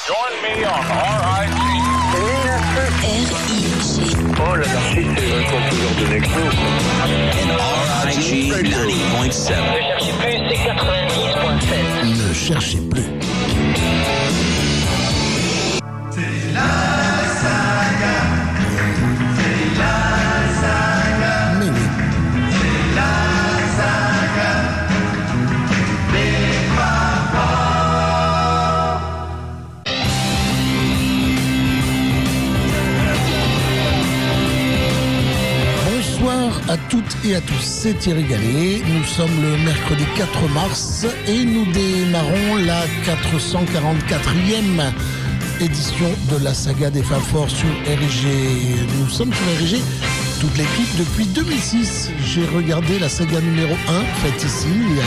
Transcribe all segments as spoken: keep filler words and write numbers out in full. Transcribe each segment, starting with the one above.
Join me on R I G. Oh, l'anarchie, c'est vachement toujours de Nexo. And R I G ninety point seven. Ne cherchez plus, c'est quatre-vingt-dix point sept. Ne cherchez plus. C'est la saga. C'est la saga. Mais oui. C'est la saga. Des papas. Bonsoir à toutes et à tous, c'est Thierry Gallet. Nous sommes le mercredi quatre mars et nous démarrons la quatre cent quarante-quatrième édition de la saga des Fab Four sur R G. Nous sommes sur R G, toute l'équipe depuis deux mille six. J'ai regardé la saga numéro un, faite ici, il y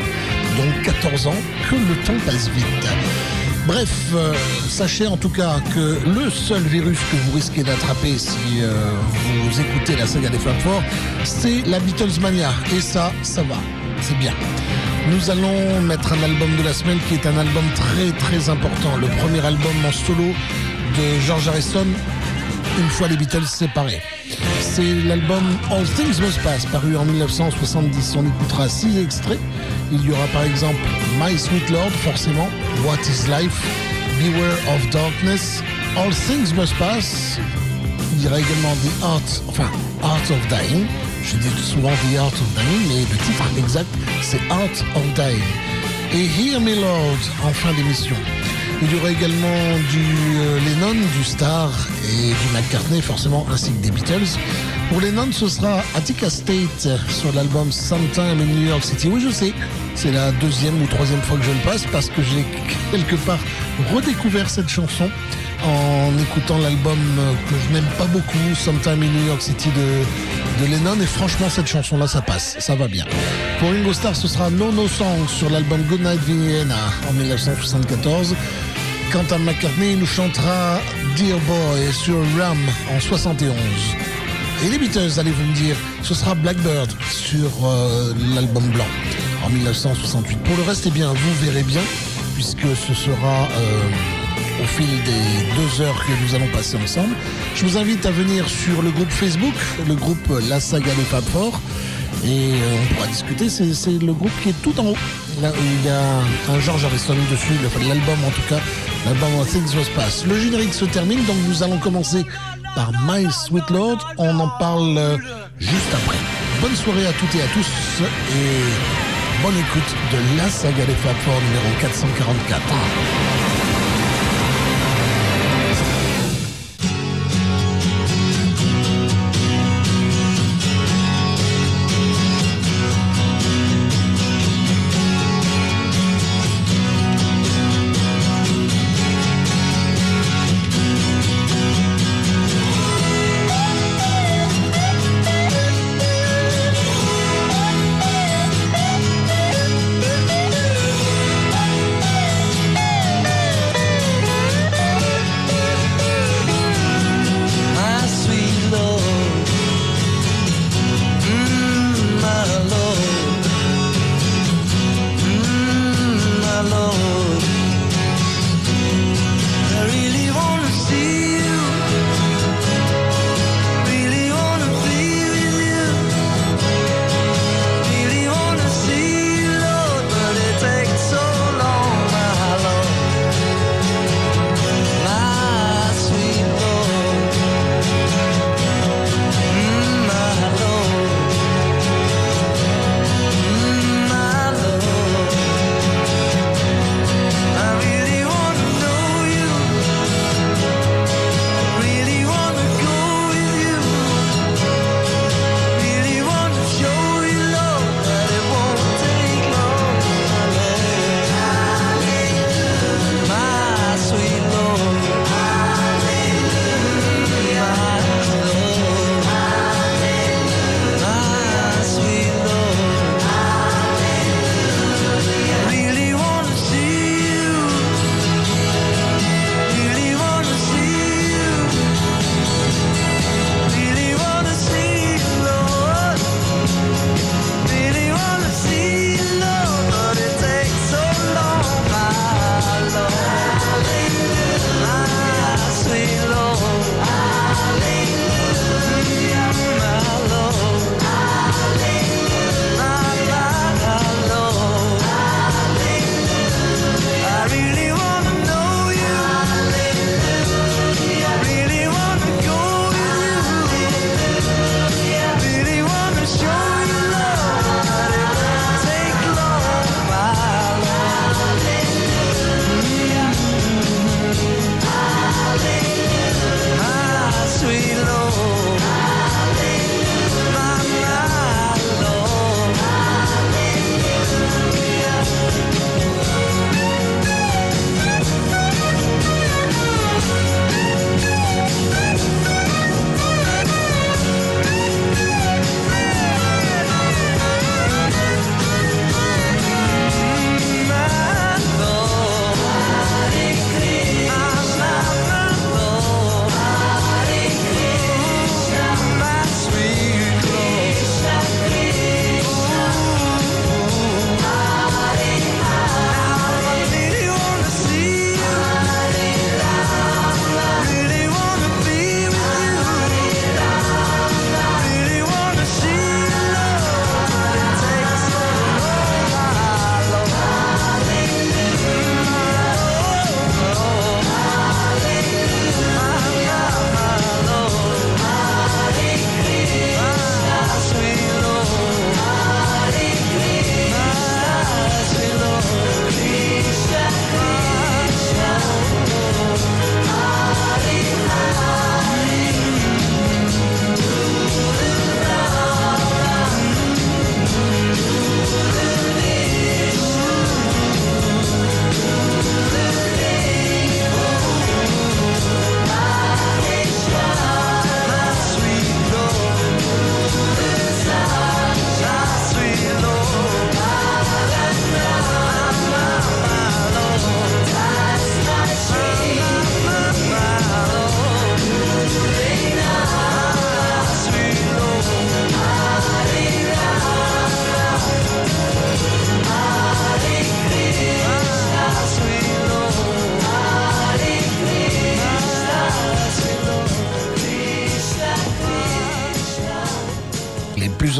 a donc quatorze ans, que le temps passe vite. Bref, euh, sachez en tout cas que le seul virus que vous risquez d'attraper si euh, vous écoutez la saga des Fab Four, c'est la Beatlesmania. Et ça, ça va, c'est bien. Nous allons mettre un album de la semaine qui est un album très très important. Le premier album en solo de George Harrison, une fois les Beatles séparés. C'est l'album All Things Must Pass, paru en dix-neuf cent soixante-dix. On écoutera six extraits. Il y aura par exemple My Sweet Lord, forcément, What is Life, Beware of Darkness, All Things Must Pass. Il y aura également The Art, enfin, Art of Dying. Je dis souvent The Art of Dying, mais le titre exact, c'est Art of Dying. Et Hear Me Lord, en fin d'émission. Il y aura également du euh, Lennon, du Starr et du McCartney, forcément, ainsi que des Beatles. Pour Lennon, ce sera Attica State sur l'album Sometime in New York City. Oui, je sais, c'est la deuxième ou troisième fois que je le passe parce que j'ai quelque part redécouvert cette chanson en écoutant l'album que je n'aime pas beaucoup, Sometime in New York City de, de Lennon. Et franchement, cette chanson-là, ça passe, ça va bien. Pour Ringo Starr, ce sera No No Song sur l'album Goodnight Vienna en dix-neuf cent soixante-quatorze. Quant à McCartney, il nous chantera Dear Boy sur Ram en soixante et onze. Et les Beatles, allez-vous me dire, ce sera Blackbird sur euh, l'album blanc en dix-neuf cent soixante-huit. Pour le reste, eh bien, vous verrez bien, puisque ce sera euh, au fil des deux heures que nous allons passer ensemble. Je vous invite à venir sur le groupe Facebook, le groupe La Saga des Fab Four, et euh, on pourra discuter. C'est, c'est le groupe qui est tout en haut. Là, il y a un George Harrison dessus, l'album en tout cas, l'album Things Must Pass. Le générique se termine, donc nous allons commencer par My Sweet Lord. On en parle euh, juste après. Bonne soirée à toutes et à tous et bonne écoute de la saga des Fab Four numéro quatre cent quarante-quatre. Thank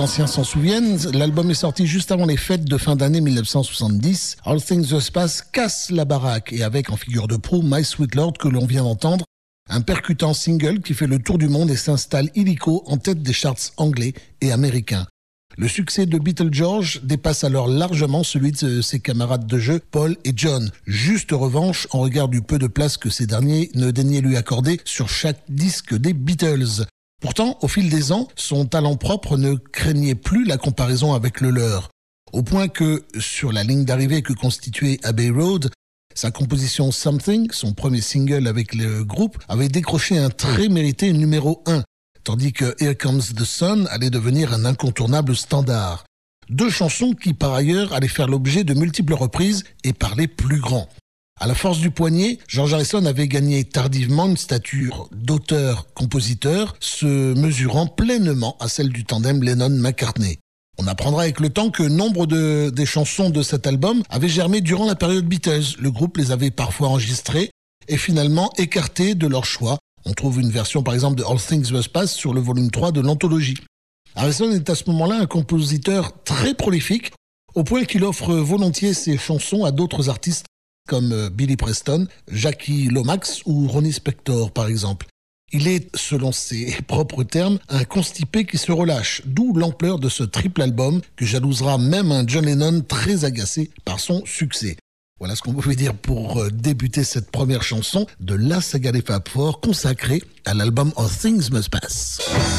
anciens s'en souviennent, l'album est sorti juste avant les fêtes de fin d'année mille neuf cent soixante-dix. All Things Must Pass casse la baraque et avec en figure de proue My Sweet Lord que l'on vient d'entendre, un percutant single qui fait le tour du monde et s'installe illico en tête des charts anglais et américains. Le succès de Beatle George dépasse alors largement celui de ses camarades de jeu Paul et John. Juste revanche en regard du peu de place que ces derniers ne daignaient lui accorder sur chaque disque des Beatles. Pourtant, au fil des ans, son talent propre ne craignait plus la comparaison avec le leur. Au point que, sur la ligne d'arrivée que constituait Abbey Road, sa composition Something, son premier single avec le groupe, avait décroché un très mérité numéro un. Tandis que Here Comes the Sun allait devenir un incontournable standard. Deux chansons qui, par ailleurs, allaient faire l'objet de multiples reprises et par les plus grands. À la force du poignet, George Harrison avait gagné tardivement une stature d'auteur-compositeur, se mesurant pleinement à celle du tandem Lennon-McCartney. On apprendra avec le temps que nombre de, des chansons de cet album avaient germé durant la période Beatles. Le groupe les avait parfois enregistrées et finalement écartées de leur choix. On trouve une version par exemple de All Things Must Pass sur le volume trois de l'anthologie. Harrison est à ce moment-là un compositeur très prolifique, au point qu'il offre volontiers ses chansons à d'autres artistes comme Billy Preston, Jackie Lomax ou Ronnie Spector par exemple. Il est, selon ses propres termes, un constipé qui se relâche, d'où l'ampleur de ce triple album que jalousera même un John Lennon très agacé par son succès. Voilà ce qu'on pouvait dire pour débuter cette première chanson de la saga des Fab Four consacrée à l'album All Things Must Pass.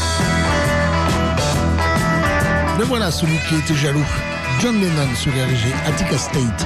Le voilà celui qui était jaloux, John Lennon sur R G, Attica State.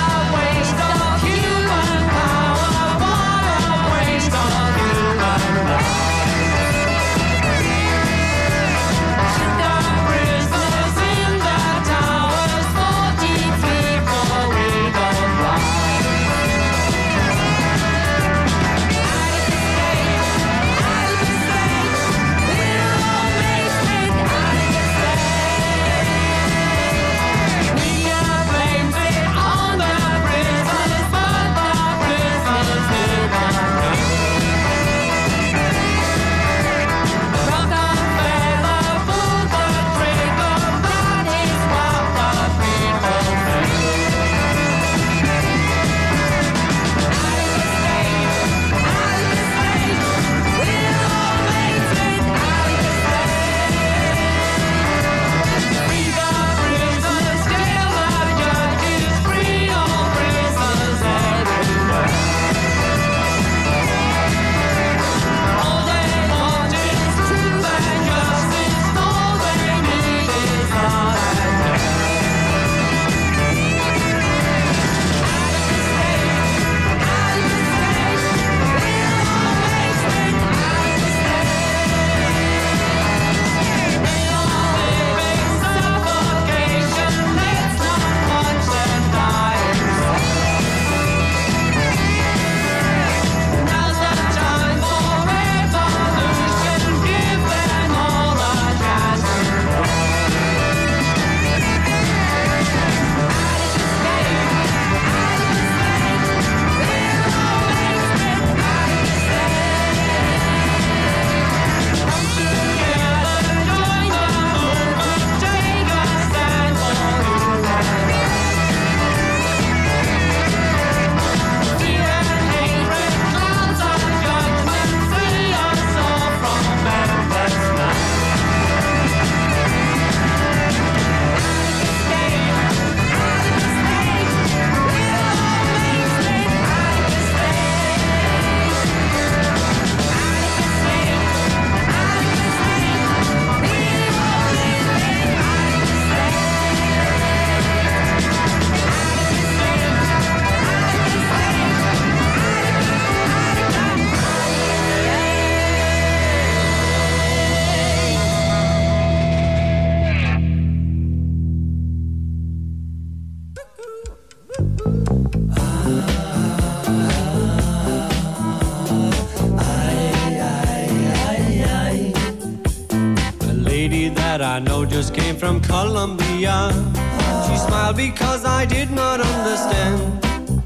I know just came from Colombia. She smiled because I did not understand.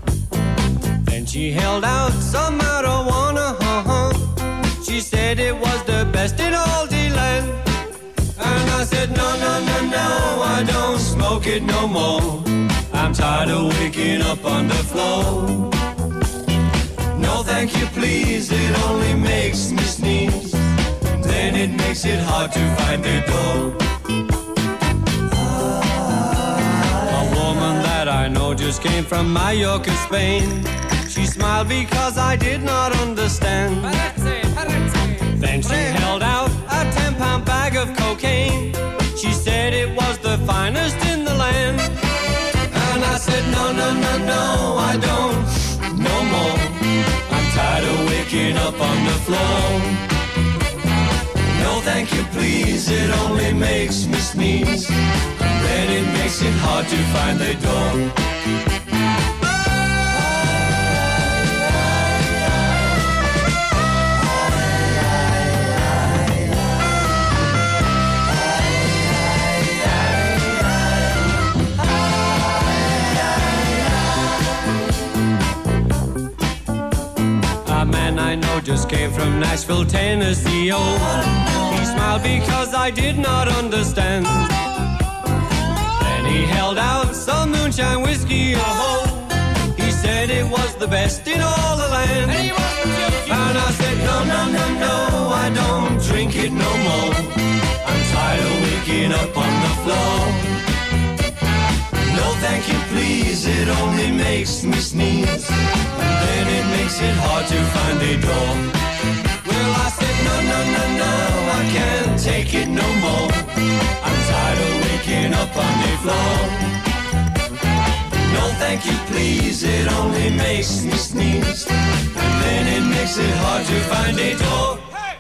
Then she held out some marijuana. She said it was the best in all the land. And I said no, no, no, no, no, I don't smoke it no more. I'm tired of waking up on the floor. No, thank you, please, it only makes me sneeze. Then it makes it hard to find the door. A woman that I know just came from Mallorca, Spain. She smiled because I did not understand. Then she held out a ten pound bag of cocaine. She said it was the finest in the land. And I said, no, no, no, no, I don't, no more. I'm tired of waking up on the floor. No, thank you, please, it only makes me sneeze. And then it makes it hard to find the door. I know just came from Nashville, Tennessee, oh. He smiled because I did not understand. Then he held out some moonshine whiskey, oh. He said it was the best in all the land. And I said, no, no, no, no, I don't drink it no more. I'm tired of waking up on the floor. No, thank you, please, it only makes me sneeze. And then it makes it hard to find a door. Well, I said, no, no, no, no, I can't take it no more. I'm tired of waking up on the floor. No, thank you, please, it only makes me sneeze. And then it makes it hard to find a door.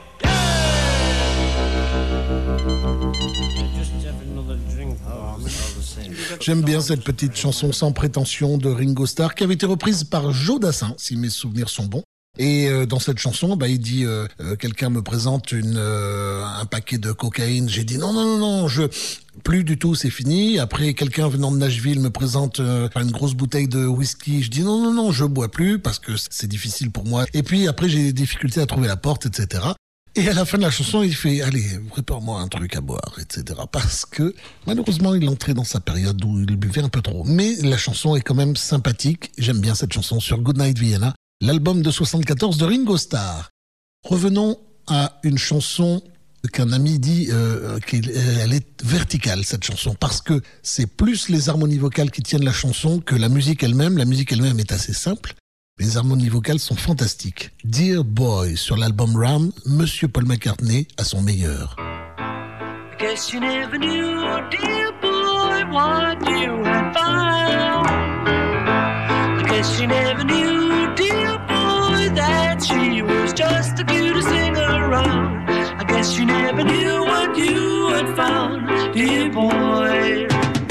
J'aime bien cette petite chanson sans prétention de Ringo Starr qui avait été reprise par Joe Dassin, si mes souvenirs sont bons. Et euh, dans cette chanson, bah, il dit euh, euh, quelqu'un me présente une euh, un paquet de cocaïne. J'ai dit non, non, non, non, je plus du tout, c'est fini. Après, quelqu'un venant de Nashville me présente euh, une grosse bouteille de whisky. Je dis non, non, non, je bois plus parce que c'est difficile pour moi. Et puis après, j'ai des difficultés à trouver la porte, et cetera. Et à la fin de la chanson, il fait « Allez, prépare-moi un truc à boire, et cetera » Parce que, malheureusement, il entrait dans sa période où il buvait un peu trop. Mais la chanson est quand même sympathique. J'aime bien cette chanson sur Goodnight Vienna, l'album de soixante-quatorze de Ringo Starr. Revenons à une chanson qu'un ami dit euh, qu'elle est verticale, cette chanson, parce que c'est plus les harmonies vocales qui tiennent la chanson que la musique elle-même. La musique elle-même est assez simple. Les harmonies vocales sont fantastiques. Dear Boy, sur l'album Ram, Monsieur Paul McCartney à son meilleur. I guess you never knew, dear boy, what you had found. I guess you never knew, dear boy, that she was just the cutest thing around. I guess you never knew what you had found, dear boy.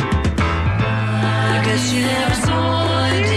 I guess you never saw, dear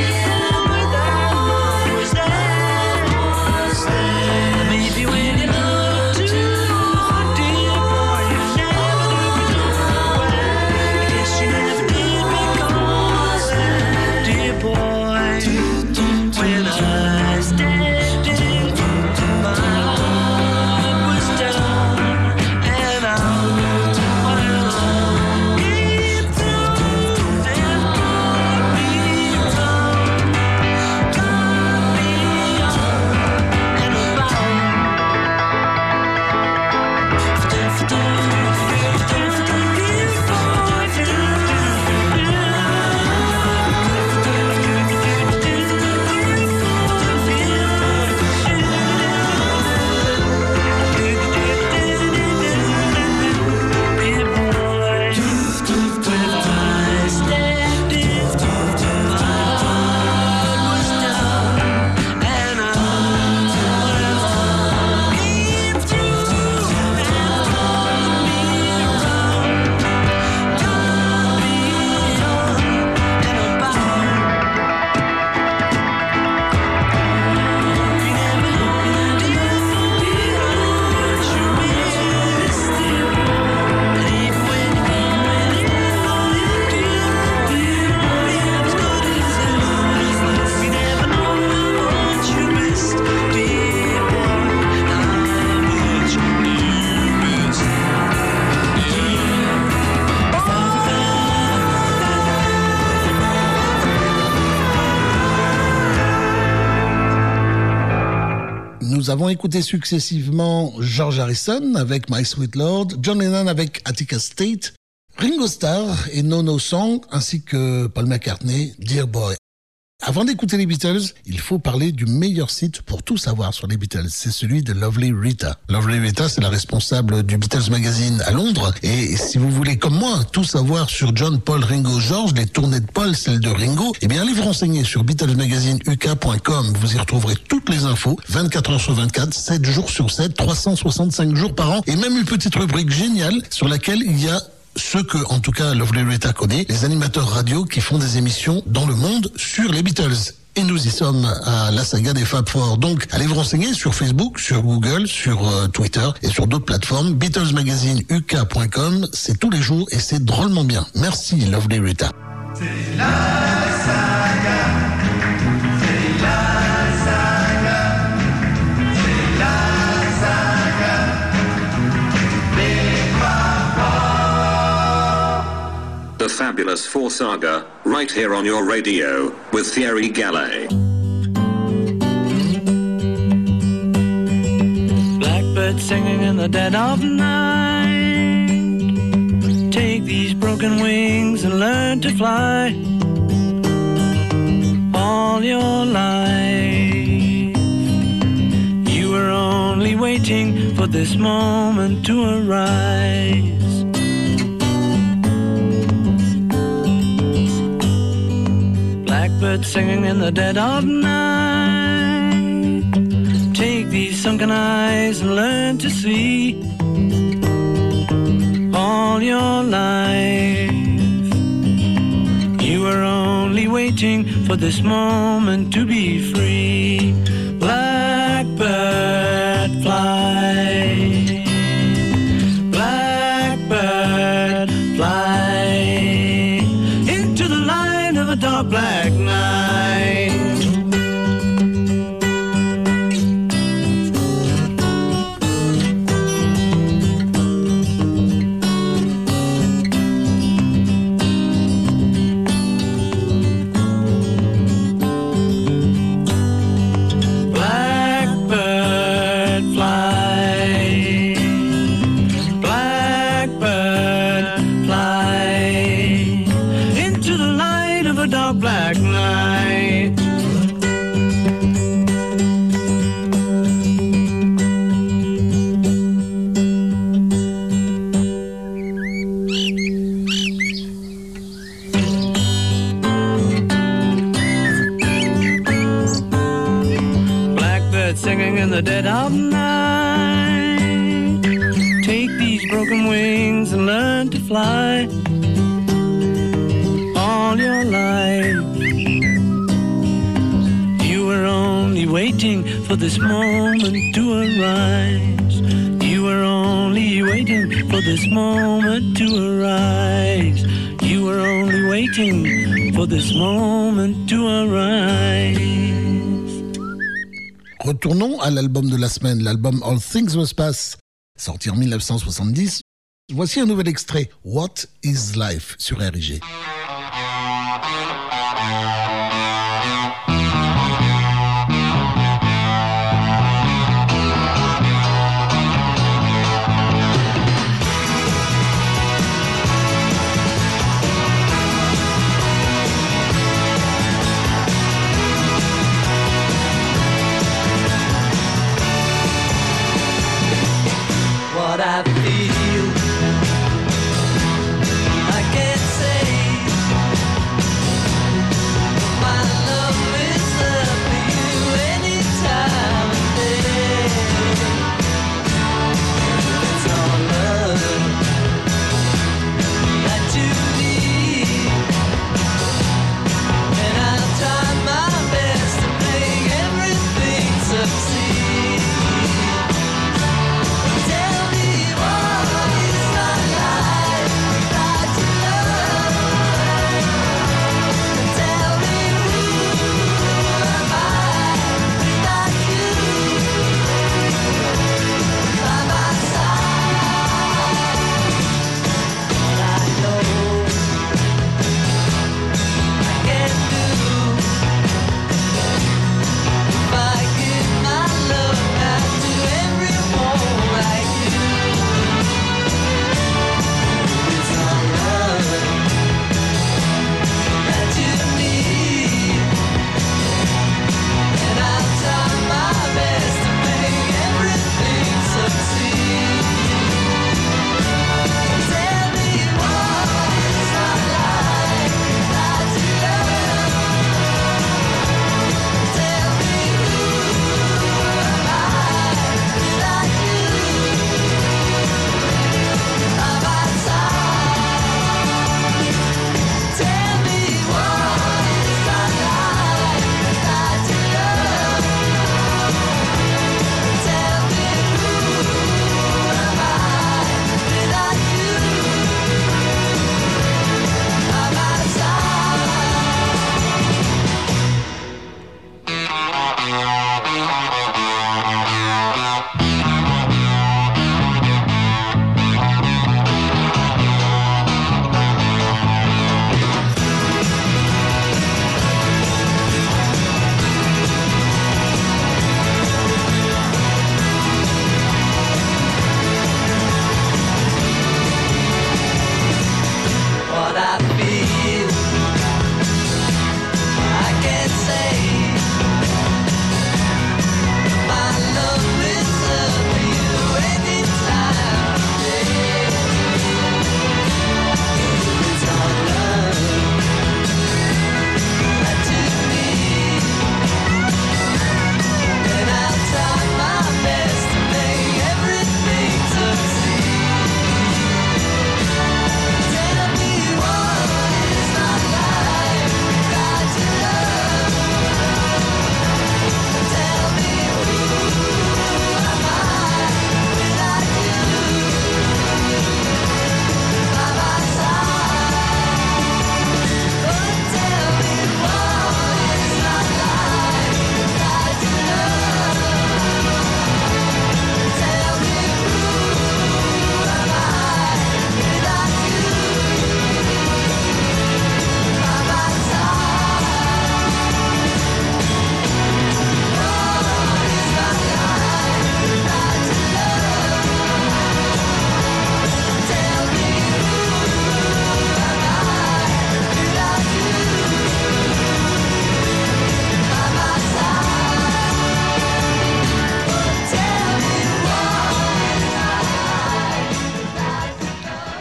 Nous avons écouté successivement George Harrison avec My Sweet Lord, John Lennon avec Attica State, Ringo Starr et No No Song, ainsi que Paul McCartney, Dear Boy. Avant d'écouter les Beatles, il faut parler du meilleur site pour tout savoir sur les Beatles. C'est celui de Lovely Rita. Lovely Rita, c'est la responsable du Beatles Magazine à Londres. Et si vous voulez, comme moi, tout savoir sur John, Paul, Ringo, George, les tournées de Paul, celles de Ringo, eh bien, allez vous renseigner sur Beatles Magazine U K point com. Vous y retrouverez toutes les infos, vingt-quatre heures sur vingt-quatre, sept jours sur sept, trois cent soixante-cinq jours par an. Et même une petite rubrique géniale sur laquelle il y a ceux que, en tout cas, Lovely Rita connaît, les animateurs radio qui font des émissions dans le monde sur les Beatles. Et nous y sommes à la saga des Fab Four. Donc, allez vous renseigner sur Facebook, sur Google, sur euh, Twitter et sur d'autres plateformes. Beatles Magazine U K point com, c'est tous les jours et c'est drôlement bien. Merci, Lovely Rita. C'est la saga. C'est la saga. C'est la saga. Des Fab Four. The Fabulous Four Saga, right here on your radio, with Thierry Gallet. Blackbird singing in the dead of night. Take these broken wings and learn to fly. All your life, you were only waiting for this moment to arise. Blackbird singing in the dead of night. Take these sunken eyes and learn to see. All your life, you were only waiting for this moment to be free. Blackbird fly. Blackbird fly into the light of a dark black night. Blackbird fly. Blackbird fly into the light of a dark black night. Blackbird singing in the dead of night. Take these broken wings and learn to fly. All your life, you were only waiting for this moment to arise. You were only waiting for this moment to arise. You were only waiting for this moment to arise. Retournons à l'album de la semaine, l'album All Things Must Pass, sorti en dix-neuf cent soixante-dix. Voici un nouvel extrait, What is Life, sur R I G. What I feel, I can't say.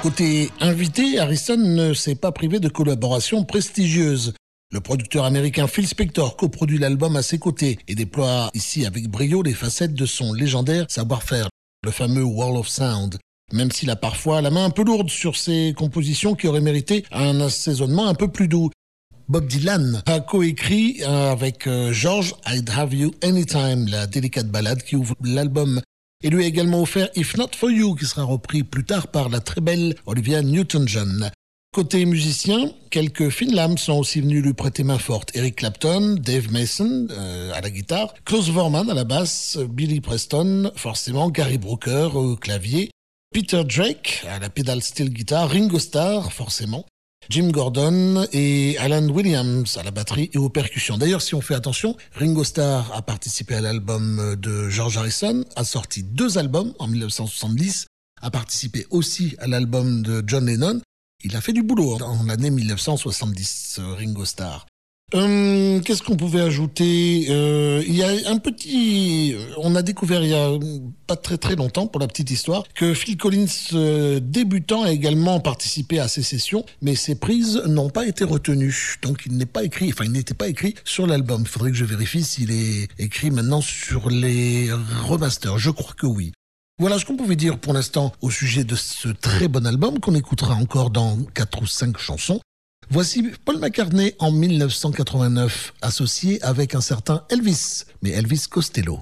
Côté invité, Harrison ne s'est pas privé de collaborations prestigieuses. Le producteur américain Phil Spector coproduit l'album à ses côtés et déploie ici avec brio les facettes de son légendaire savoir-faire, le fameux Wall of Sound. Même s'il a parfois la main un peu lourde sur ses compositions qui auraient mérité un assaisonnement un peu plus doux. Bob Dylan a coécrit avec George I'd Have You Anytime, la délicate ballade qui ouvre l'album. Et lui a également offert If Not For You, qui sera repris plus tard par la très belle Olivia Newton-John. Côté musicien, quelques fines lames sont aussi venus lui prêter main forte. Eric Clapton, Dave Mason euh, à la guitare, Klaus Voormann à la basse, Billy Preston, forcément Gary Brooker au clavier, Peter Drake à la pédale steel guitar, Ringo Starr forcément, Jim Gordon et Alan Williams à la batterie et aux percussions. D'ailleurs, si on fait attention, Ringo Starr a participé à l'album de George Harrison, a sorti deux albums en dix-neuf cent soixante-dix, a participé aussi à l'album de John Lennon. Il a fait du boulot en l'année dix-neuf cent soixante-dix, Ringo Starr. Hum, qu'est-ce qu'on pouvait ajouter euh, Il y a un petit... On a découvert il y a pas très très longtemps, pour la petite histoire, que Phil Collins, euh, débutant, a également participé à ces sessions, mais ses prises n'ont pas été retenues. Donc il n'est pas écrit, enfin il n'était pas écrit sur l'album. Il faudrait que je vérifie s'il est écrit maintenant sur les remasters. Je crois que oui. Voilà ce qu'on pouvait dire pour l'instant au sujet de ce très bon album qu'on écoutera encore dans quatre ou cinq chansons. Voici Paul McCartney en dix-neuf cent quatre-vingt-neuf, associé avec un certain Elvis, mais Elvis Costello.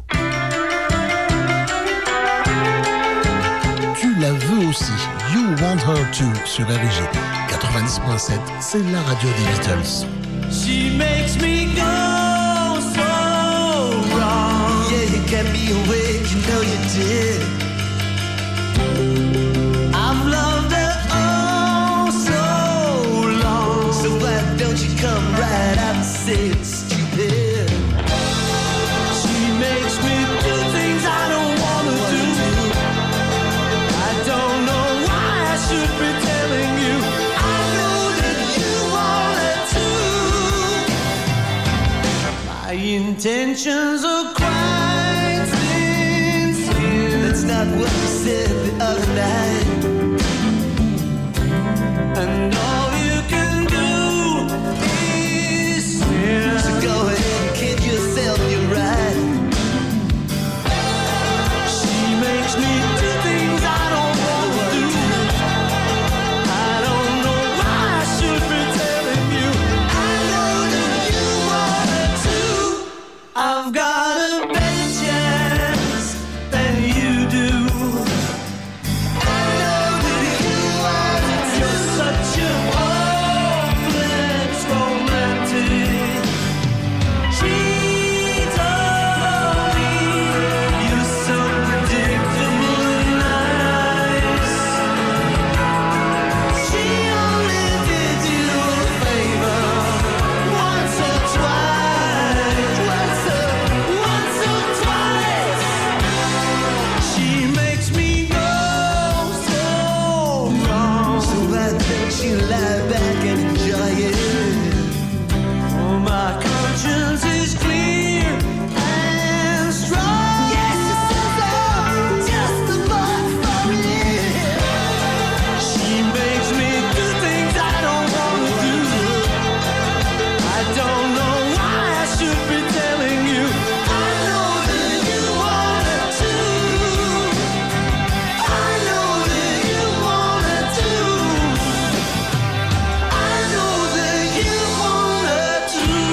Tu la veux aussi, You Want Her Too, sur R G quatre-vingt-dix point sept, c'est la radio des Beatles. She makes me go so wrong. Yeah, you kept me awake, you know you did. I've loved her oh so long. So why don't you come right out and say it's stupid? She makes me do things I don't want to do. I don't know why I should be telling you. I know that you want it too. My intentions are quite sincere. That's not what you said the other night. And all you can do is fear. So go ahead and kid yourself, you're right. She makes me do things I don't want to do. I don't know why I should be telling you. I know that you want it too. I've got a better chance than you do. I know that you want it. You're such a hopeless romantic. Cheat on me. You're so predictable and nice. She only did you a favor once or twice. Once or, once or twice. She makes me go so wrong. So why don't you lie back and enjoy it? Oh, my conscience is clear and strong. Yes, this is all just a book for me. She makes me do things I don't want to do. I don't know why I should be telling you. I know that you want it too. I know that you want it too. I know that you want it too.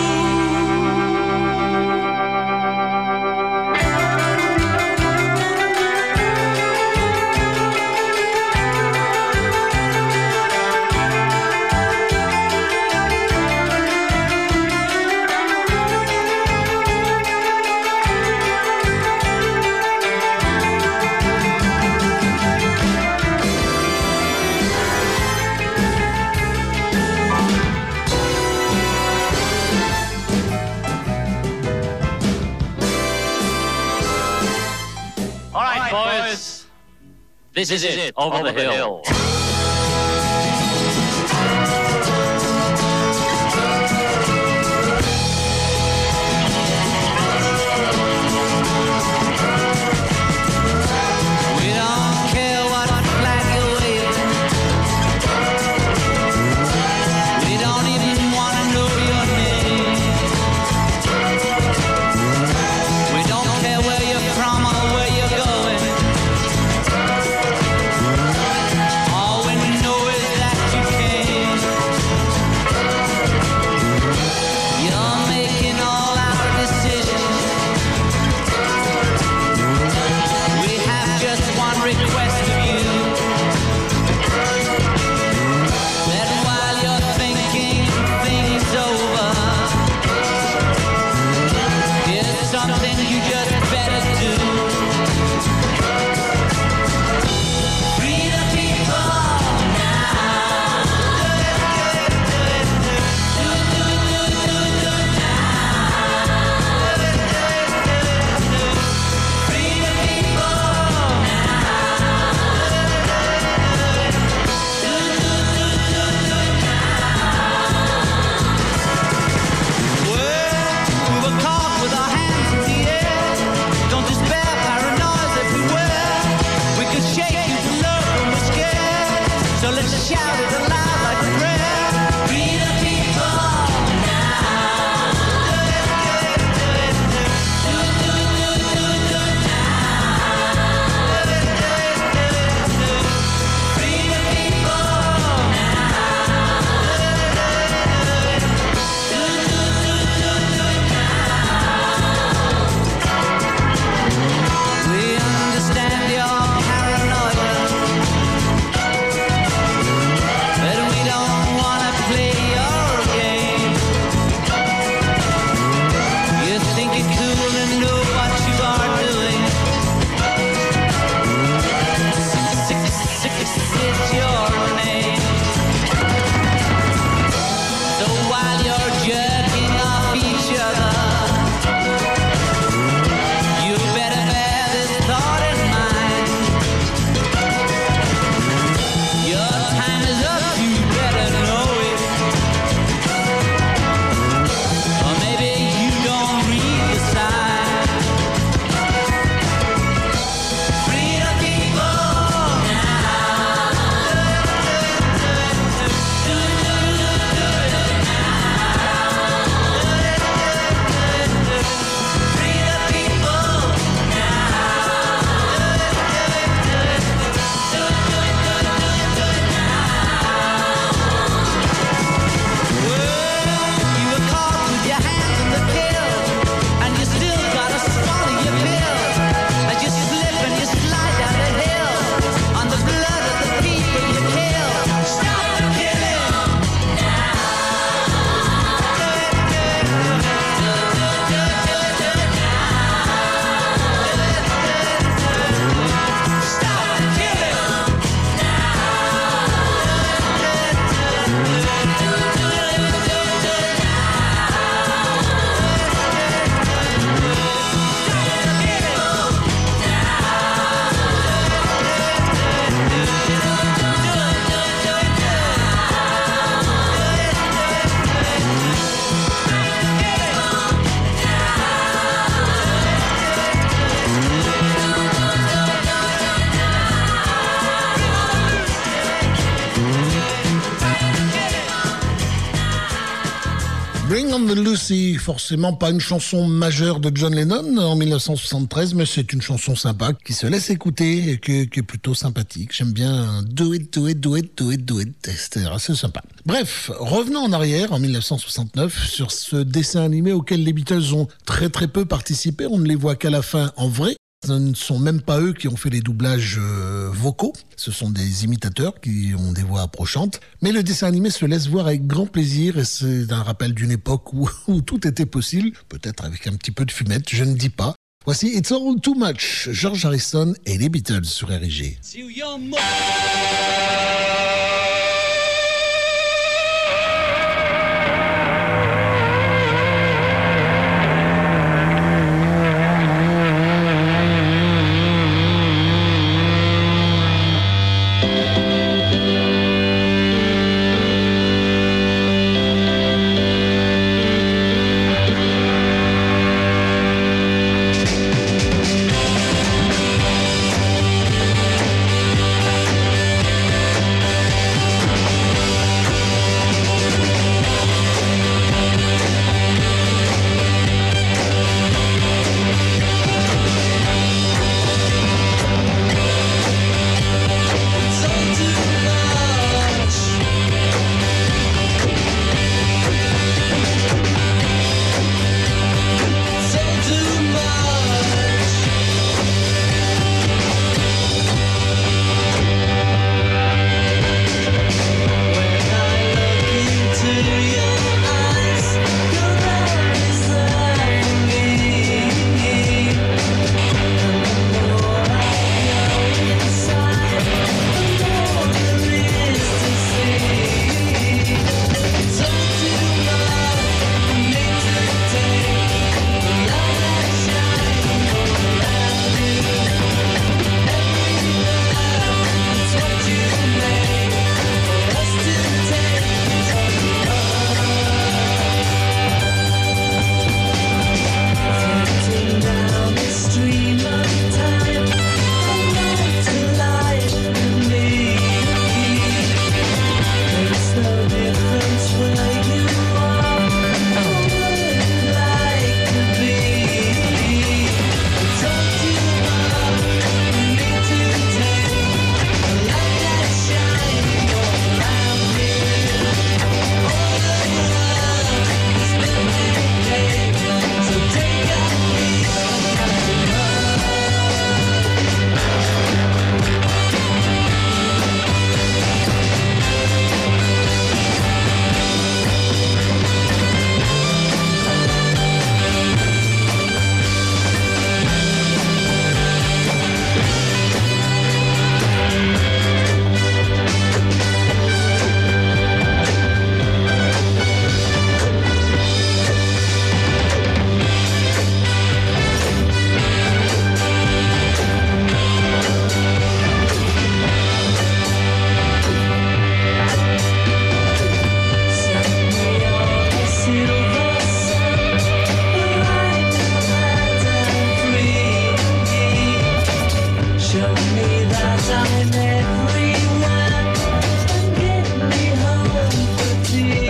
All right, boys. This, is it. Over, the, hill. We don't care what flag you wave. one request of you. That while you're thinking things over, here's something you just better do. Free the people now. Free the people Well, we were caught with our hands in the air. Don't despair, paranoia's everywhere. We could shake you to love when we're scared. So let's shout it aloud like a prayer. Free the people Free the people We understand your paranoia, but we don't wanna play your game. You think you're cool and know what you are doing. Six, six is your name. So while you're jerking off each other, you better bear this thought in mind. Your time is up, you better know it. Or maybe you don't read the sign. Free the people Free the people Well, you were caught with your hands in the kill, and you still gotta swallow your pill. As you slip and you slide down the hill on the blood of the people you kill. Stop the killing Stop the killing Bring on the Lucy, forcément pas une chanson majeure de John Lennon en mille neuf cent soixante-treize, mais c'est une chanson sympa qui se laisse écouter et qui, qui est plutôt sympathique. J'aime bien do it, do it, do it, do it, do it, c'est assez sympa. Bref, revenons en arrière en mille neuf cent soixante-neuf sur ce dessin animé auquel les Beatles ont très très peu participé. On ne les voit qu'à la fin en vrai. Ce ne sont même pas eux qui ont fait les doublages euh, vocaux, ce sont des imitateurs qui ont des voix approchantes. Mais le dessin animé se laisse voir avec grand plaisir et c'est un rappel d'une époque où, où tout était possible, peut-être avec un petit peu de fumette, je ne dis pas. Voici It's All Too Much, George Harrison et les Beatles sur R I G. Free time everywhere and get me home for tea.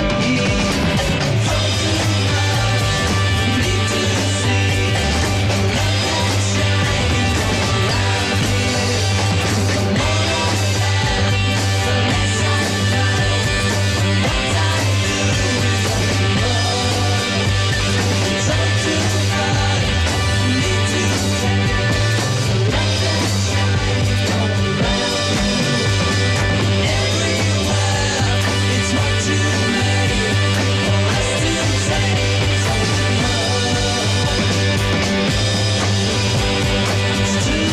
Need to see the love that's shining around here. The more I learn, the less I know. What I do is more. It's all too hard for me to tell. The love that's shining around everywhere. It's not too late for us to take something more. It's too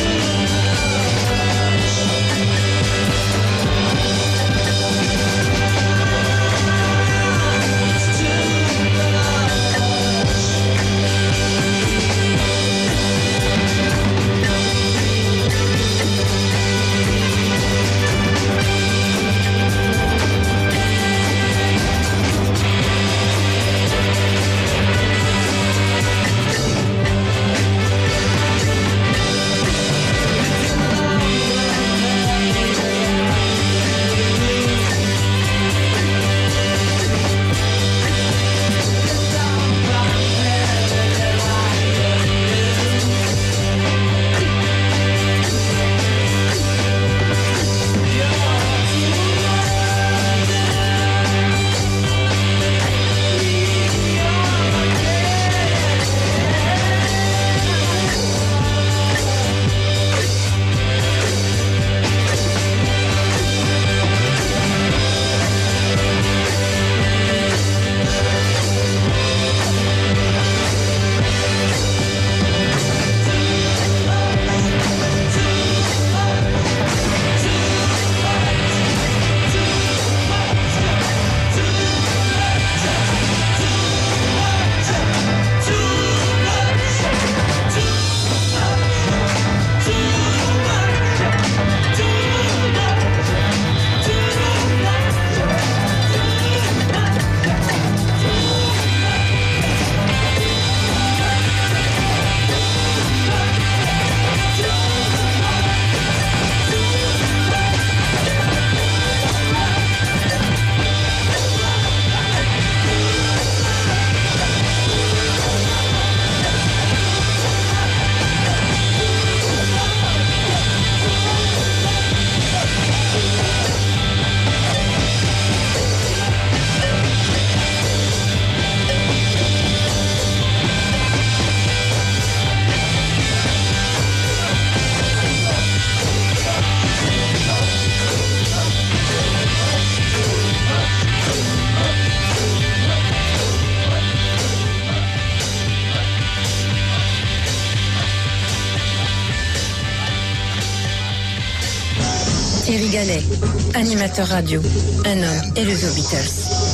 Thierry Gallet, animateur radio, un homme et le The Beatles.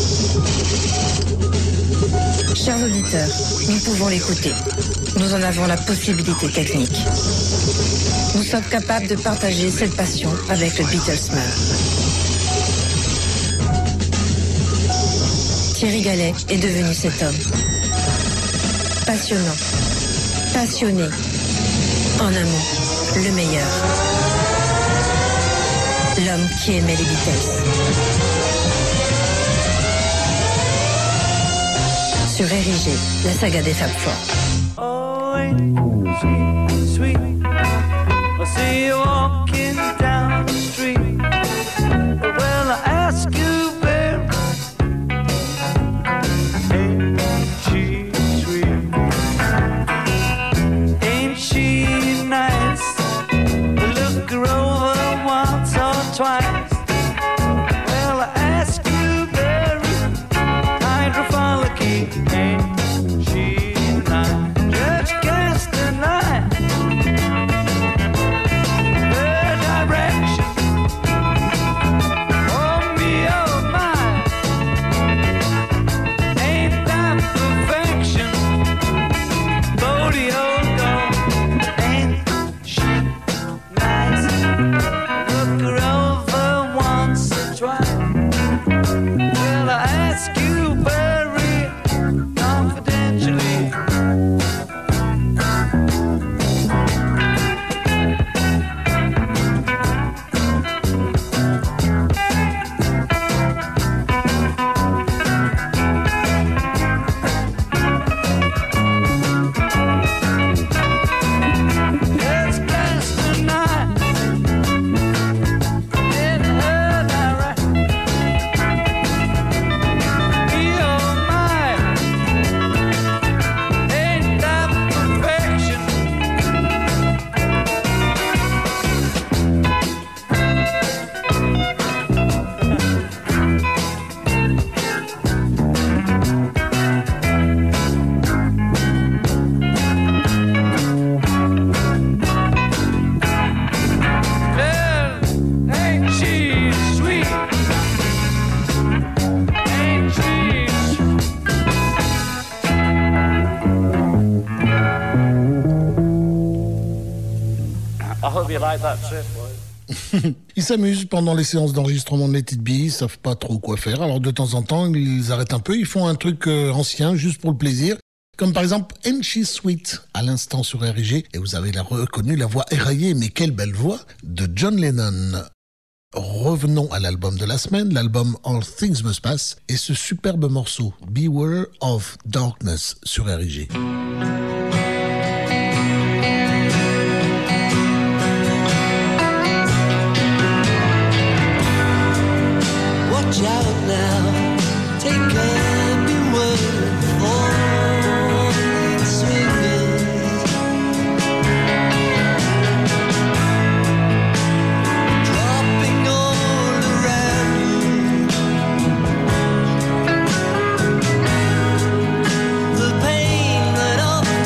Chers auditeurs, nous pouvons l'écouter. Nous en avons la possibilité technique. Nous sommes capables de partager cette passion avec le Beatlesman. Thierry Gallet est devenu cet homme. Passionnant, passionné, en un mot, le meilleur. L'homme qui aimait les Beatles. Sur R I G, la saga des Fab Four. Oh, ain't sweet, sweet. I see you walking down the street. Well, I ask you, babe, ain't she sweet? Ain't she nice? Look her over once or twice. Well, I ask you, baby, hydrophilic, ain't she nice? Just cast a night. I hope you like that trip, boys. Ils s'amusent pendant les séances d'enregistrement de Let It Be, ils savent pas trop quoi faire. Alors de temps en temps, ils arrêtent un peu, ils font un truc euh, ancien juste pour le plaisir. Comme par exemple And She's Sweet, à l'instant sur R G. Et vous avez la reconnu la voix éraillée, mais quelle belle voix, de John Lennon. Revenons à l'album de la semaine, l'album All Things Must Pass, et ce superbe morceau, Beware of Darkness, sur R G. Watch out now, take a beware all these swingers, dropping all around you. The pain that often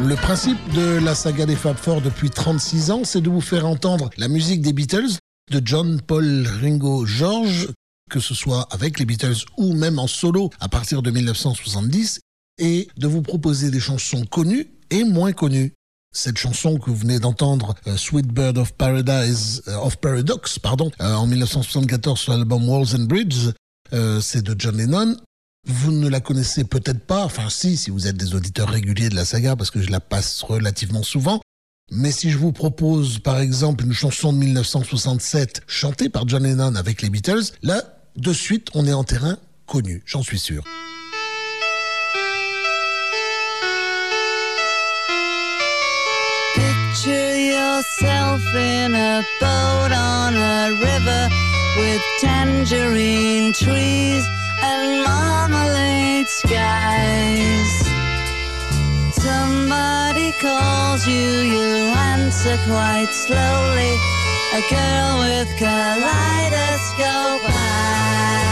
Le principe de la saga des Fab Four depuis trente-six ans, c'est de vous faire entendre la musique des Beatles, de John, Paul, Ringo, George, que ce soit avec les Beatles ou même en solo à partir de dix-neuf cent soixante-dix, et de vous proposer des chansons connues et moins connues. Cette chanson que vous venez d'entendre, uh, Sweet Bird of Paradise, uh, of Paradox, pardon, uh, en dix-neuf cent soixante-quatorze sur l'album Walls and Bridges, uh, c'est de John Lennon. Vous ne la connaissez peut-être pas, enfin si, si vous êtes des auditeurs réguliers de la saga, parce que je la passe relativement souvent. Mais si je vous propose, par exemple, une chanson de dix-neuf cent soixante-sept chantée par John Lennon avec les Beatles, là, de suite, on est en terrain connu, j'en suis sûr. Picture yourself in a boat on a river with tangerine trees and marmalade skies. Somebody calls you, you answer quite slowly. A girl with kaleidoscope eyes.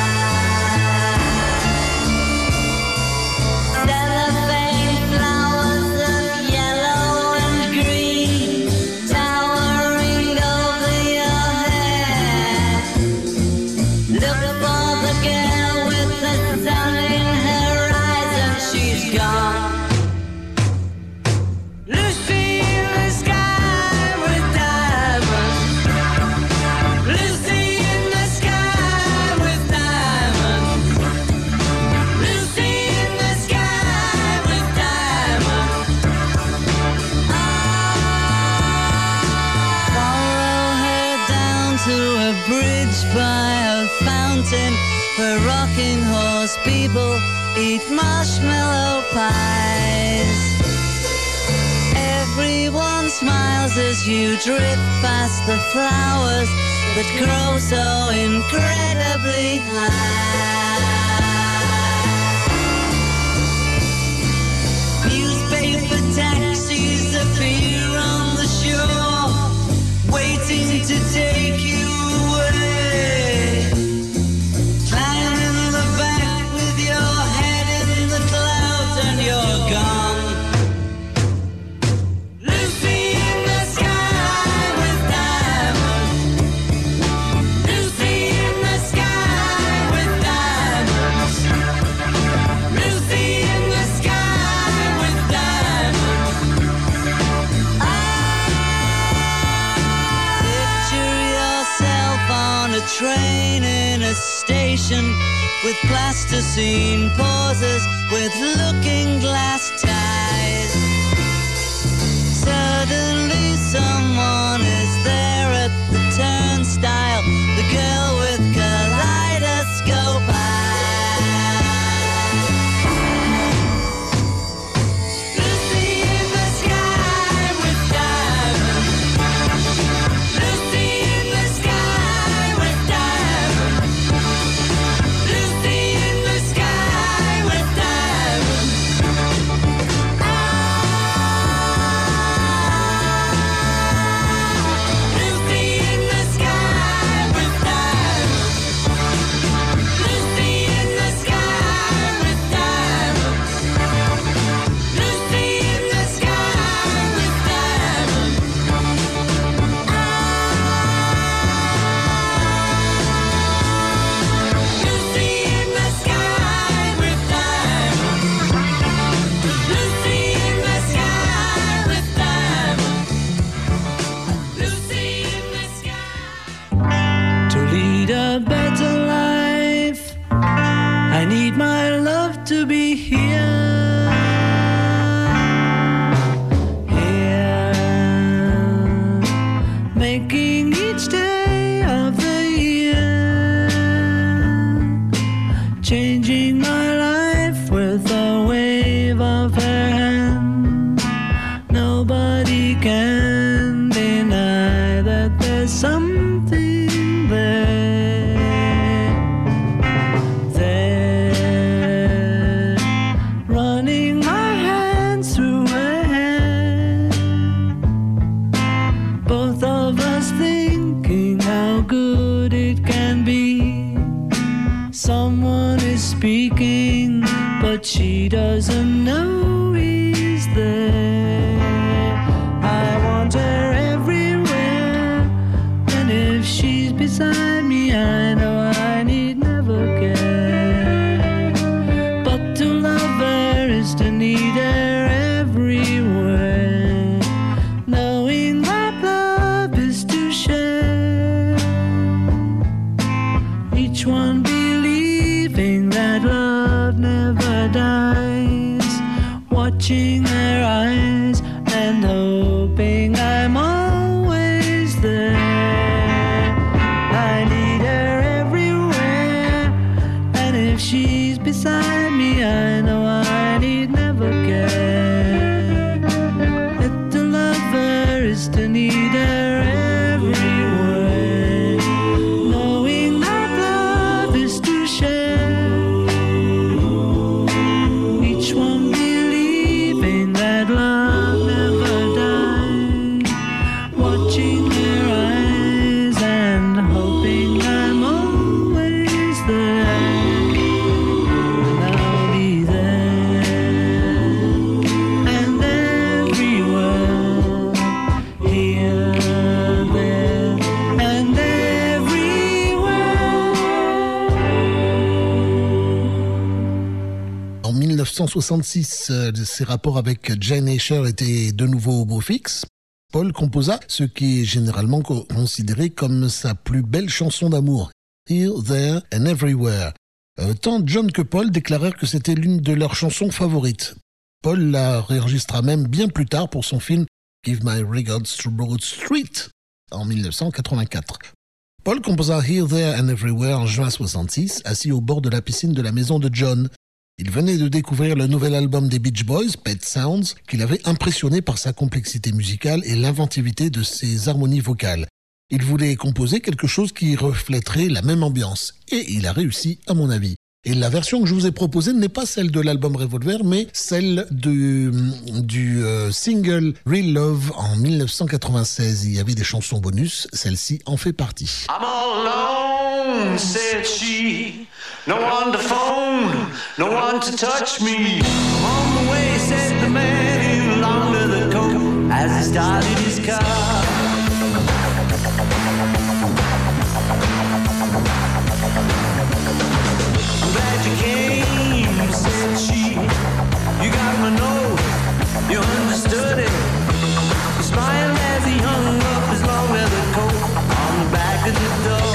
Cellophane flowers of yellow and green towering over your head. Look for the girl with the sun in her eyes and she's gone. Lucy in the sky with diamonds. Lucy in the sky with diamonds. Lucy in the sky with diamonds. Follow her down to a bridge by a fountain where rocking horse people eat marshmallow pies. Everyone smiles as you drift past the flowers that grow so incredibly high. Newspaper taxis appear on the shore, waiting to take you away. Climb in the back with your head in the clouds and you're gone. Lucy in the sky with diamonds. Lucy in the sky with diamonds. Lucy in the sky with diamonds. Picture yourself on a train in a station with plasticine pauses with looking glass ties. Suddenly someone is there at the turnstile, the girl with kaleidoscope eyes. Lucy in the sky with diamonds. Lucy in the sky with diamonds. Lucy in the sky with diamonds. Lucy in the sky with diamonds. Lucy in the sky with diamonds. Lucy in the sky with diamonds. Lucy in the sky with diamonds. Lucy in the sky with diamonds. Lucy in the sky. To lead a better life, I need my love to be here. Here, making each day of the year, changing my life with a wave of her hand. Nobody can deny that there's something there. There, running my hands through her hair. Both of us thinking how good it can be. Someone is speaking, but she doesn't know he's there. never dies, watching her eyes and hoping I'm always there. I need her everywhere, and if she's beside me, I know I need never care. That to love her is to need her everywhere, knowing that love is to share. Each one believing that love never dies, watching their eyes and hoping I'm always there. And I'll be there and everywhere, here, there, and everywhere. En mille neuf cent soixante-six, euh, ses rapports avec Jane Asher étaient de nouveau au beau fixe. Paul composa ce qui est généralement co- considéré comme sa plus belle chanson d'amour, Here, There and Everywhere. Euh, tant John que Paul déclarèrent que c'était l'une de leurs chansons favorites. Paul la réenregistra même bien plus tard pour son film Give My Regards to Broad Street en mille neuf cent quatre-vingt-quatre. Paul composa Here, There and Everywhere en juin soixante-six, assis au bord de la piscine de la maison de John. Il venait de découvrir le nouvel album des Beach Boys, Pet Sounds, qu'il avait impressionné par sa complexité musicale et l'inventivité de ses harmonies vocales. Il voulait composer quelque chose qui reflèterait la même ambiance. Et il a réussi, à mon avis. Et la version que je vous ai proposée n'est pas celle de l'album Revolver, mais celle de, du euh, single Real Love en mille neuf cent quatre-vingt-seize. Il y avait des chansons bonus, celle-ci en fait partie. I'm all alone, said she. No one to phone, no one to touch me. On the way, said the man who belonged to the coat as he started his car. I'm glad you came, said she. You got my note, you understood it. He smiled as he hung up his long leather coat on the back of the door.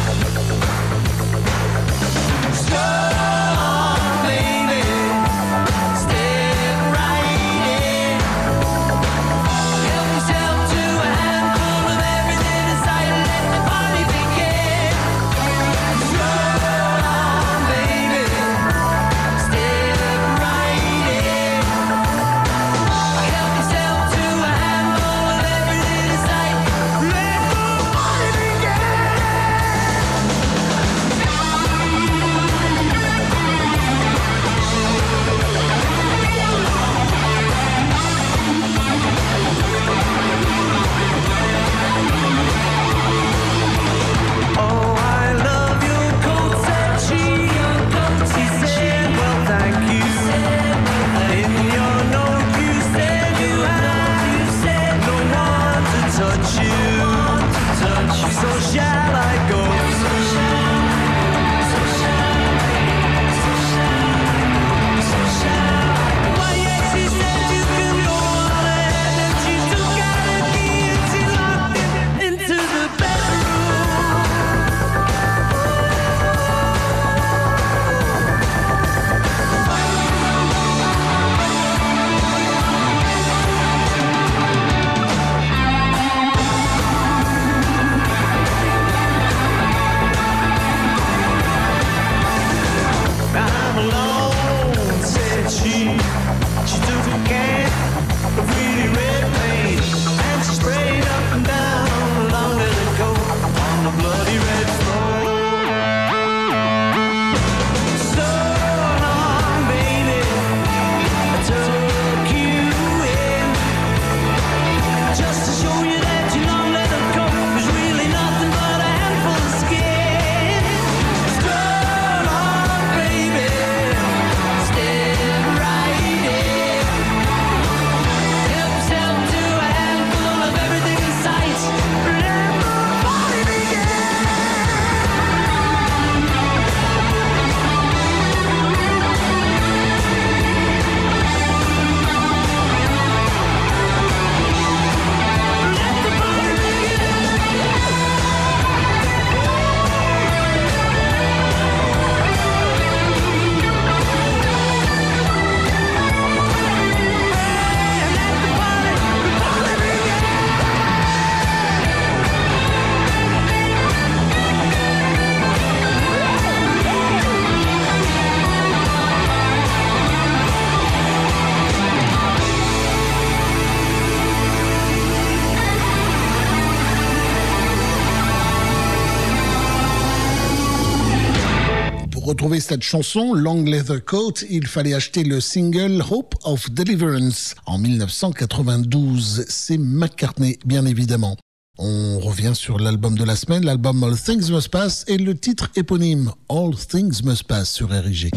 Strong, baby, step right in. Help yourself to a retrouver cette chanson, Long Leather Coat, il fallait acheter le single Hope of Deliverance en dix-neuf cent quatre-vingt-douze. C'est McCartney, bien évidemment. On revient sur l'album de la semaine, l'album All Things Must Pass et le titre éponyme All Things Must Pass sur R I G.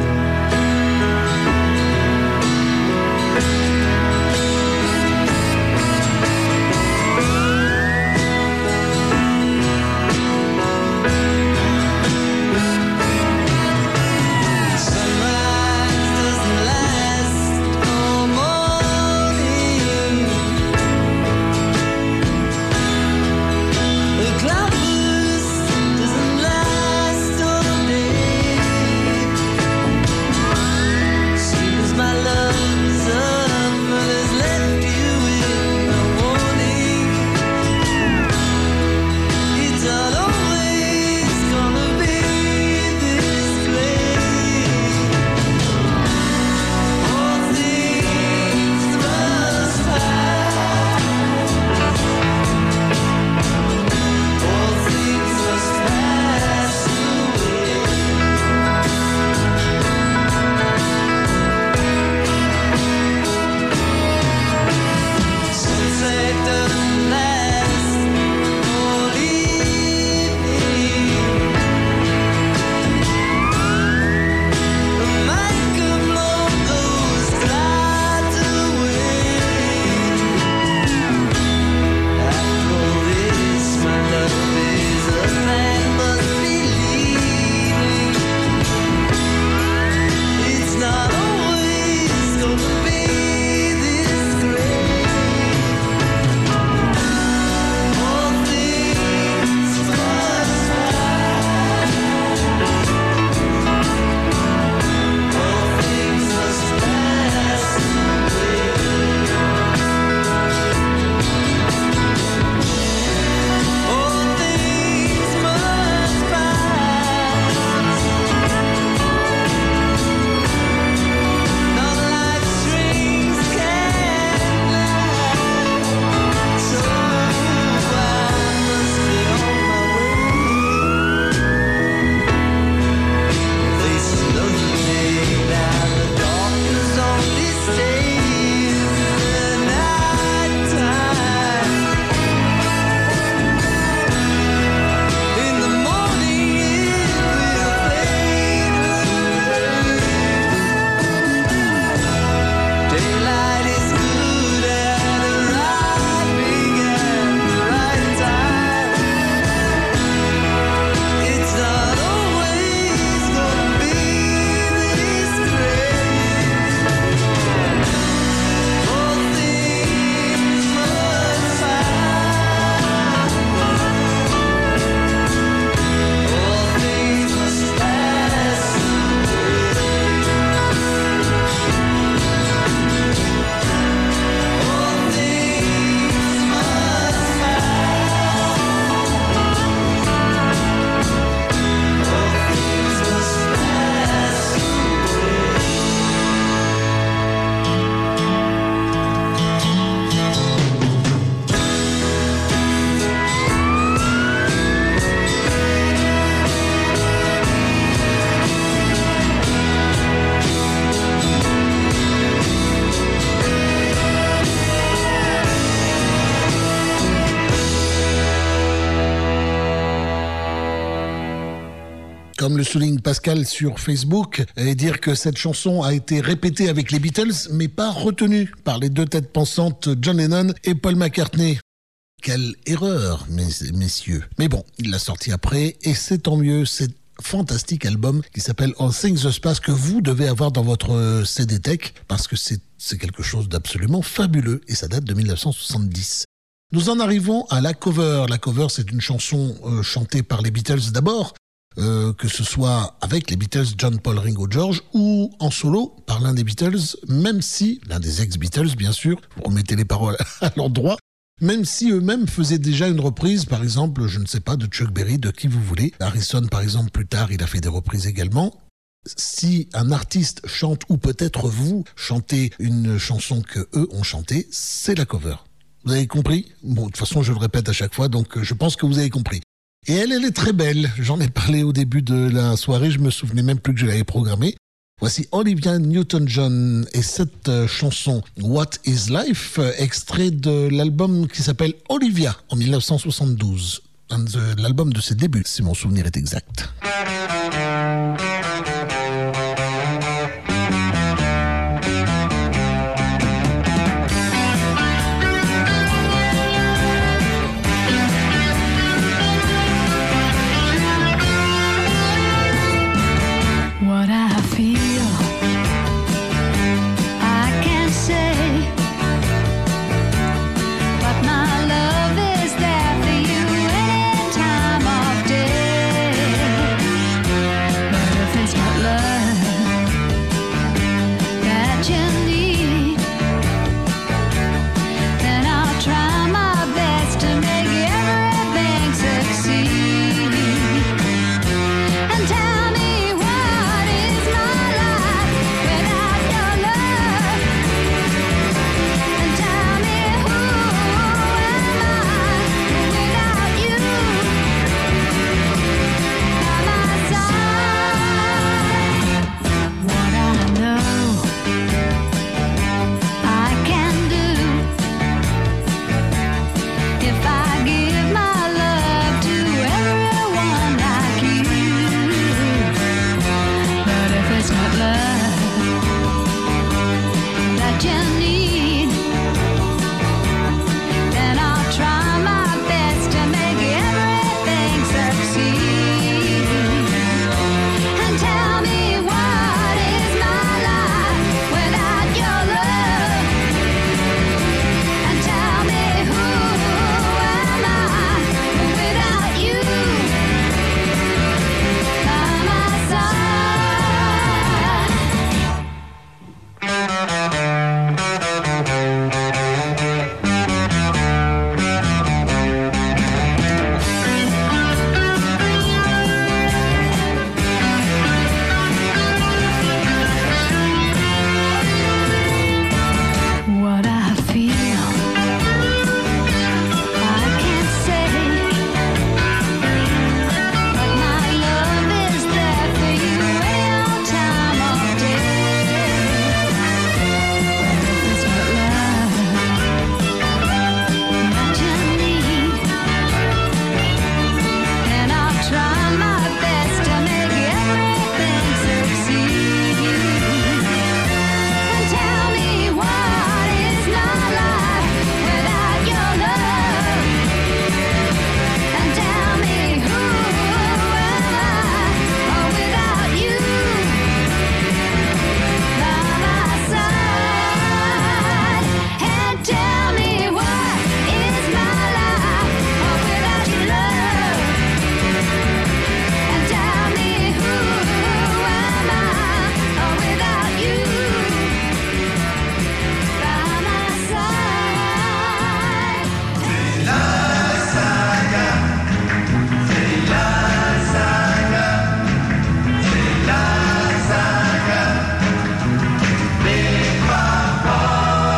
Comme le souligne Pascal sur Facebook, et dire que cette chanson a été répétée avec les Beatles, mais pas retenue par les deux têtes pensantes John Lennon et Paul McCartney. Quelle erreur, mes, messieurs. Mais bon, il l'a sorti après, et c'est tant mieux, c'est fantastique album qui s'appelle All Things Must Pass que vous devez avoir dans votre C D Tech, parce que c'est, c'est quelque chose d'absolument fabuleux, et ça date de dix-neuf cent soixante-dix. Nous en arrivons à la cover. La cover, c'est une chanson euh, chantée par les Beatles d'abord, Euh, que ce soit avec les Beatles, John, Paul, Ringo, George, ou en solo par l'un des Beatles, même si, l'un des ex-Beatles bien sûr, vous remettez les paroles à l'endroit, même si eux-mêmes faisaient déjà une reprise, par exemple, je ne sais pas, de Chuck Berry, de qui vous voulez. Harrison, par exemple, plus tard, il a fait des reprises également. Si un artiste chante, ou peut-être vous chantez une chanson que eux ont chantée, c'est la cover. Vous avez compris ? Bon, de toute façon, je le répète à chaque fois, donc je pense que vous avez compris. Et elle, elle est très belle. J'en ai parlé au début de la soirée, je me souvenais même plus que je l'avais programmée. Voici Olivia Newton-John et cette euh, chanson What is Life, euh, extrait de l'album qui s'appelle Olivia en dix-neuf cent soixante-douze. Un de l'album de ses débuts, si mon souvenir est exact. What I feel, I can't say, but my love is there for you any time of day. But if it's not love that you need, then I'll try my best to make everything succeed. And tell me what is my life without your love? And tell me who am I without you by my side? What I know I can do if I give my love to everyone like you. But if it's not love that you need, then I'll try my best to make everything succeed. And tell me what is my life without your love? And tell me who am I without you by my side? What I feel, I can't say, but my love is there for you any time of day. But if it's not love that you need, then I'll try my best to make everything succeed. And tell me what is my life without your love? And tell me who am I without you by my side? And tell me what is my life without your love? And tell me who am I without you by my side? C'est la saga, c'est la saga, c'est la saga des papas.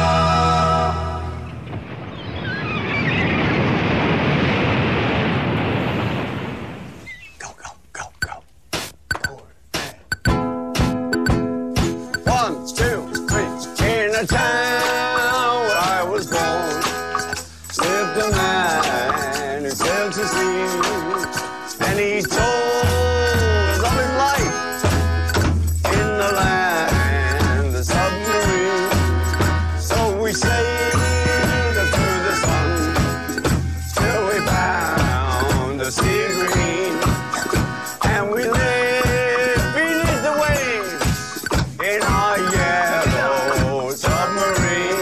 One, two, three. In a town where I was born, lived a man who sailed to sea, and he told of his life in the land, the submarine. So we sailed up through the sun till we found the sea green, and we lived beneath the waves in our yellow submarine.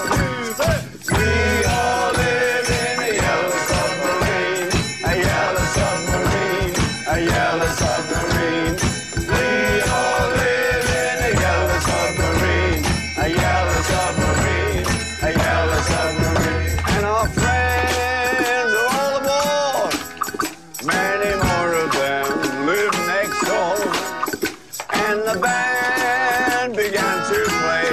We all live in a yellow submarine, a yellow submarine, a yellow submarine. We all live in a yellow submarine, a yellow submarine, a yellow submarine. And our friends are all aboard, many more of them live next door. And the band began to play.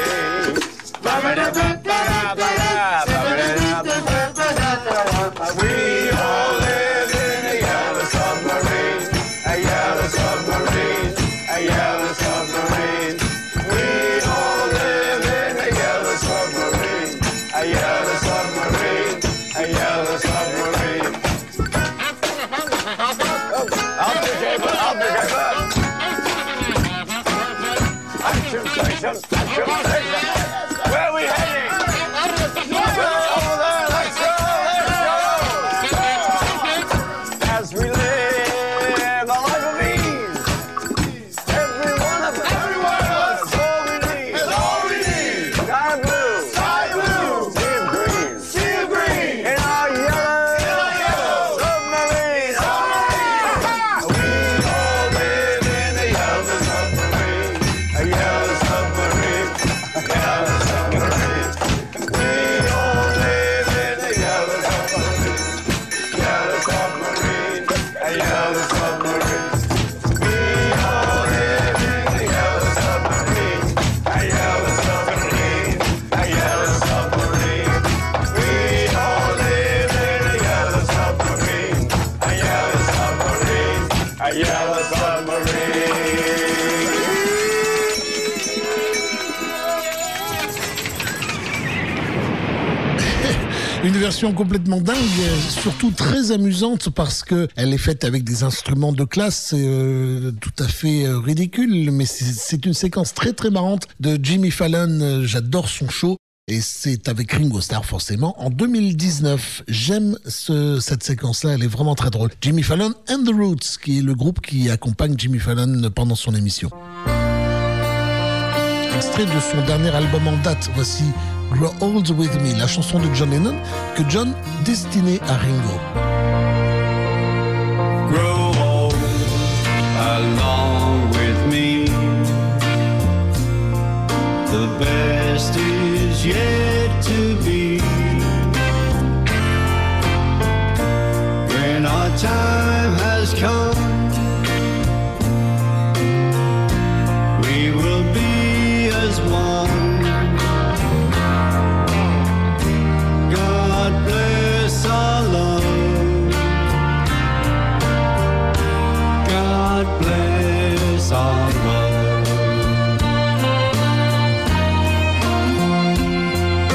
We all live in a yellow Congratulations. Congratulations. Where are we heading? Over there. Let's go. Let's go. As we live a life of ease. Every one of us. Every one of us. That's all we need. That's all we need. Sky blue. Sky blue. Sea of green. Sea of green. In our yellow. In our yellow. Submarine. Submarine. We all live in a yellow submarine. A yellow submarine. A yellow submarine. We all live in a yellow submarine. Yellow submarine. A yellow submarine. We all live in a yellow submarine. A yellow submarine. A yellow submarine. We all live in a yellow submarine. A yellow submarine. A yellow submarine. Une version complètement dingue, surtout très amusante parce que elle est faite avec des instruments de classe euh, tout à fait euh, ridicules, mais c'est, c'est une séquence très très marrante de Jimmy Fallon. J'adore son show. Et c'est avec Ringo Starr forcément en deux mille dix-neuf. J'aime ce, cette séquence-là, elle est vraiment très drôle. Jimmy Fallon and the Roots, qui est le groupe qui accompagne Jimmy Fallon pendant son émission. Extrait de son dernier album en date, voici Grow Old With Me, la chanson de John Lennon que John destinait à Ringo. Grow old along with me. The best is yet to be. When our time has come, we will be as one. God bless our love. God bless our love.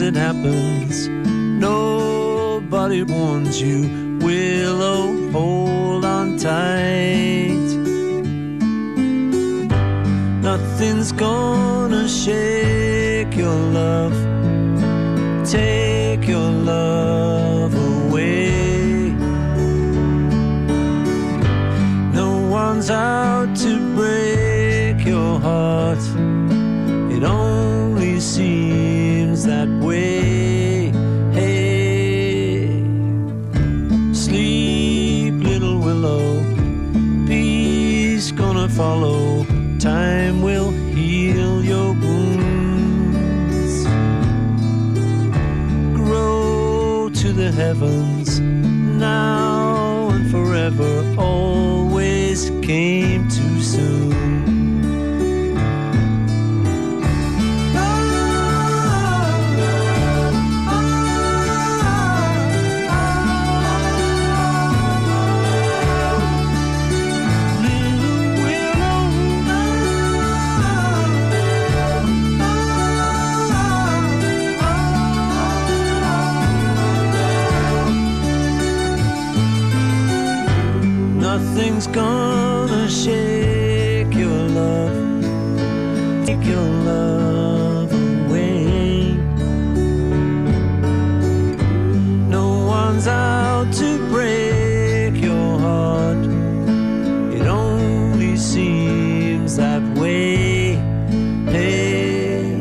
it happens. Nobody warns you. Willow, hold on tight. Nothing's gonna shake your love, take your love away. No one's out to break your heart. It only seems that way. Hey, sleep, little willow. Peace gonna follow. Time will heal your wounds. Grow to the heavens now and forever. Always came too soon. Nothing's gonna shake your love, take your love away. No one's out to break your heart. It only seems that way. Hey,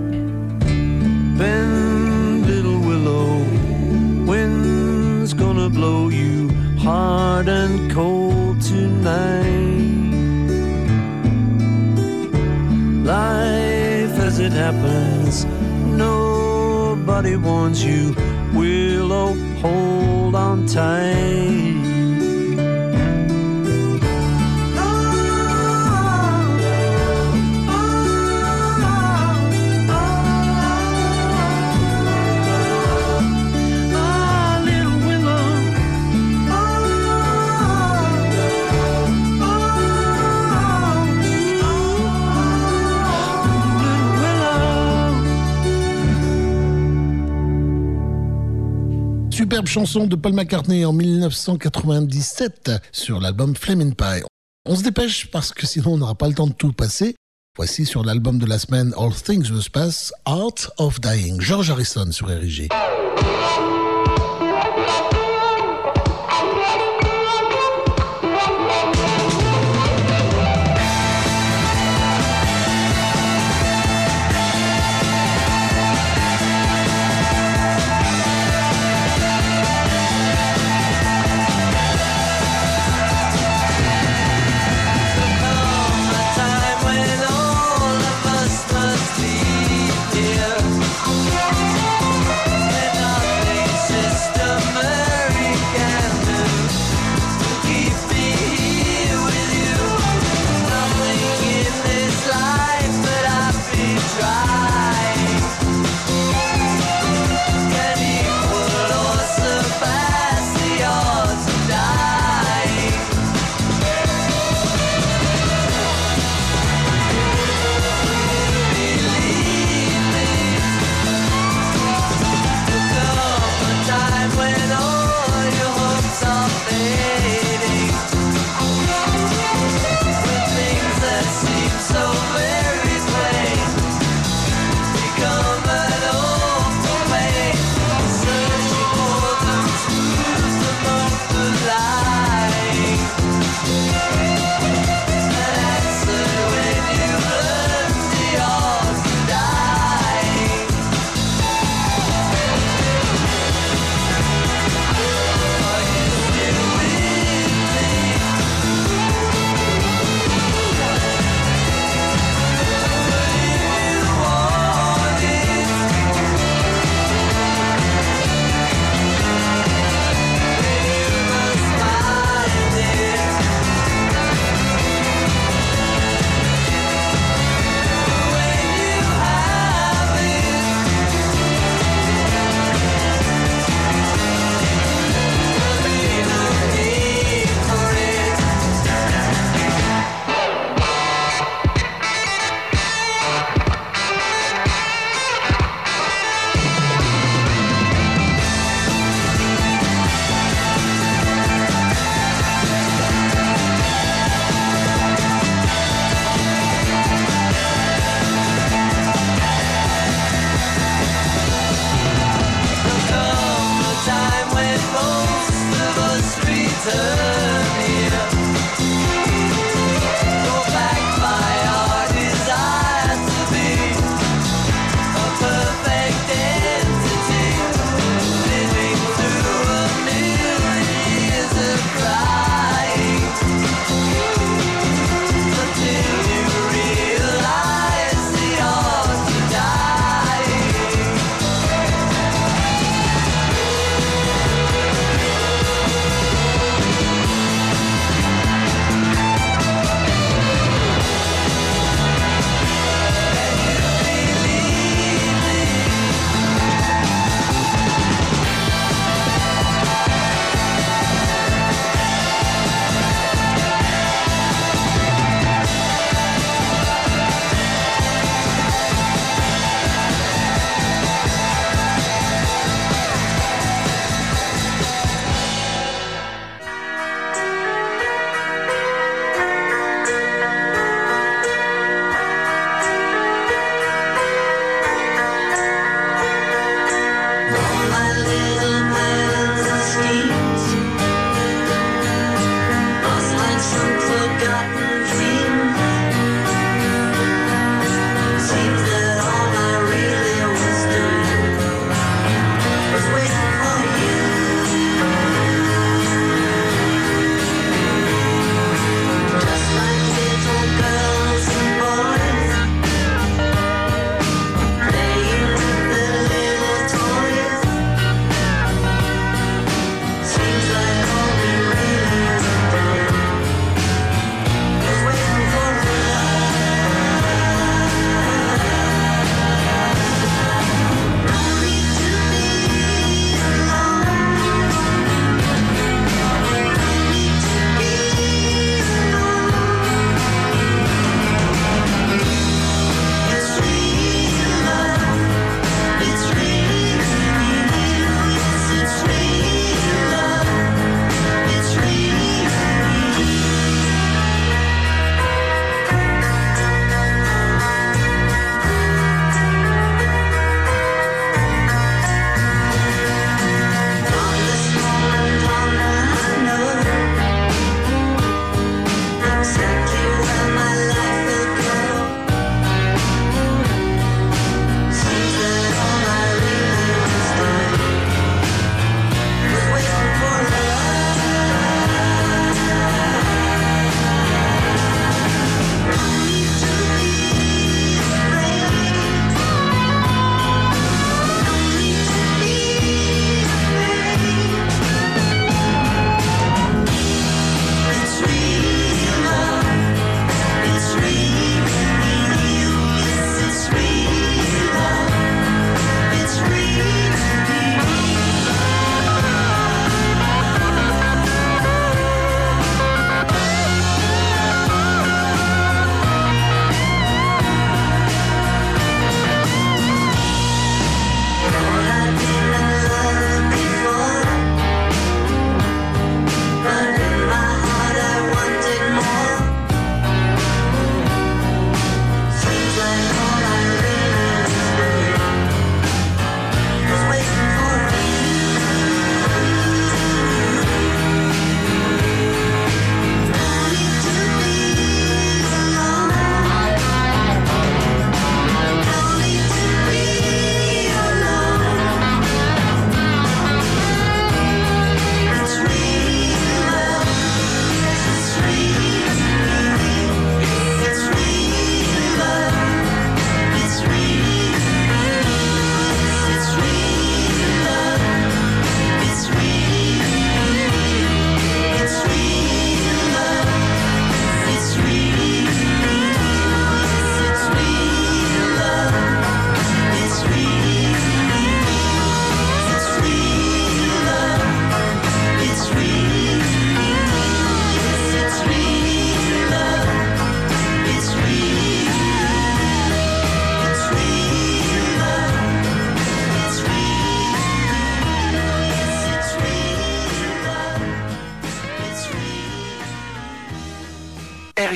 bend, little willow, wind's gonna blow you hard and cold tonight. Life as it happens, nobody warns you. Willow, hold on tight. Superbe chanson de Paul McCartney en dix-neuf cent quatre-vingt-dix-sept sur l'album Flamin' Pie. On se dépêche parce que sinon on n'aura pas le temps de tout passer. Voici sur l'album de la semaine All Things Must Pass, Art of Dying, George Harrison sur R I G. When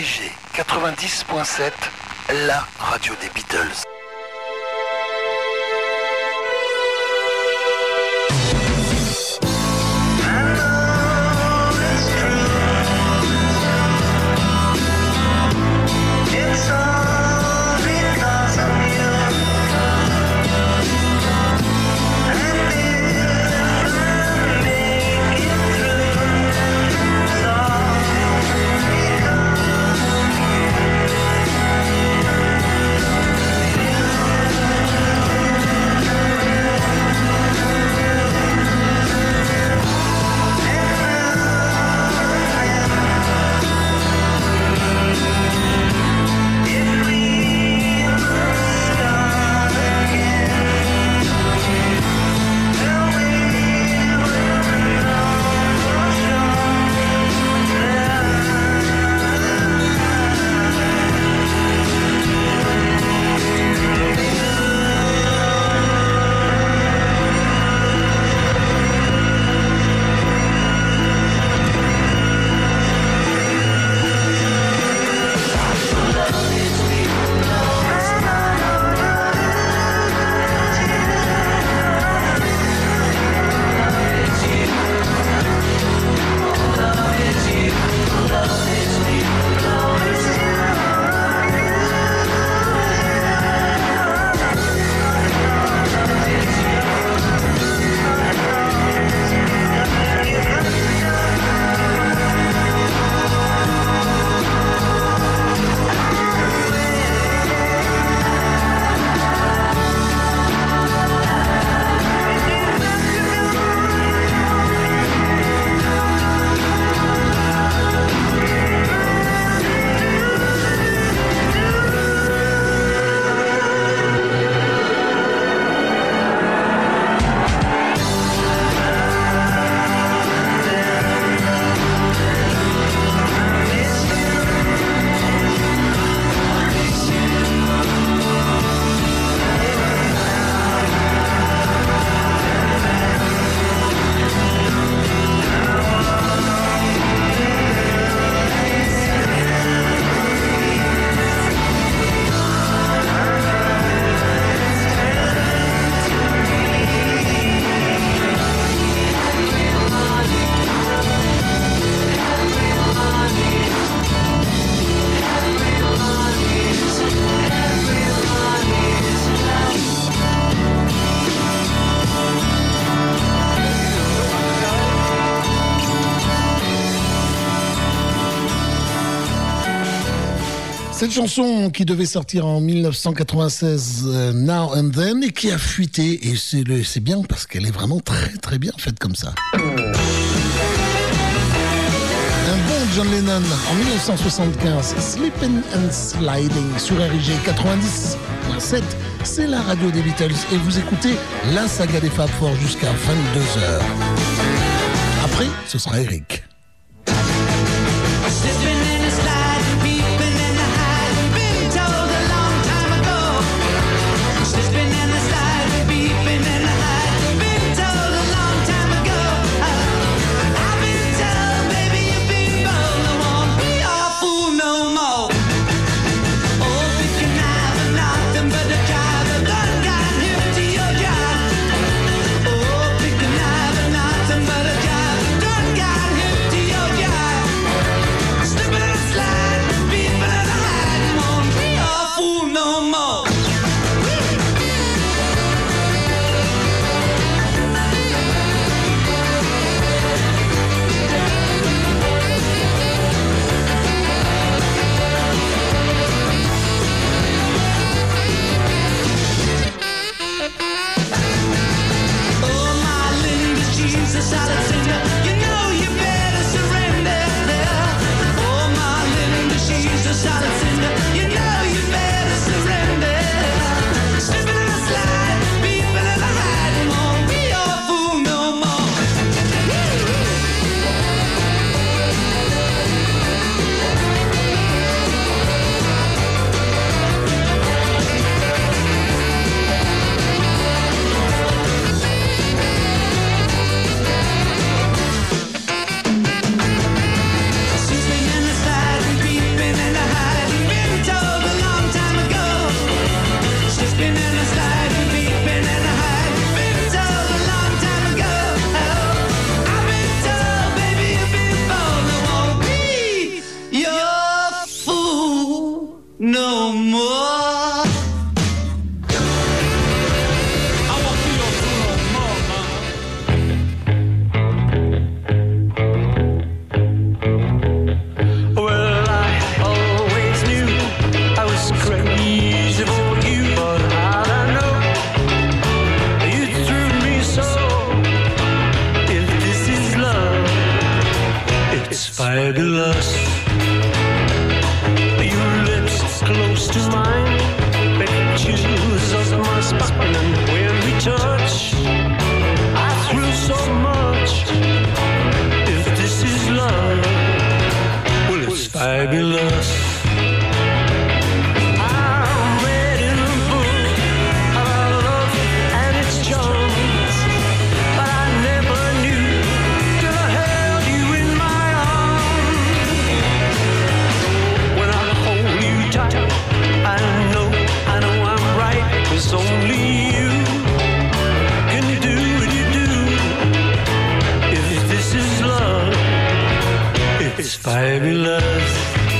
G quatre-vingt-dix point sept, la radio des Beatles. Cette chanson qui devait sortir en dix-neuf cent quatre-vingt-seize, uh, Now and Then, et qui a fuité, et c'est, le, c'est bien parce qu'elle est vraiment très très bien faite comme ça. Un bon John Lennon en dix-neuf cent soixante-quinze, Slippin' and Sliding sur R I G quatre-vingt-dix point sept, c'est la radio des Beatles et vous écoutez la saga des Fab Four jusqu'à vingt-deux heures. Après, ce sera Eric. Got him fabulous.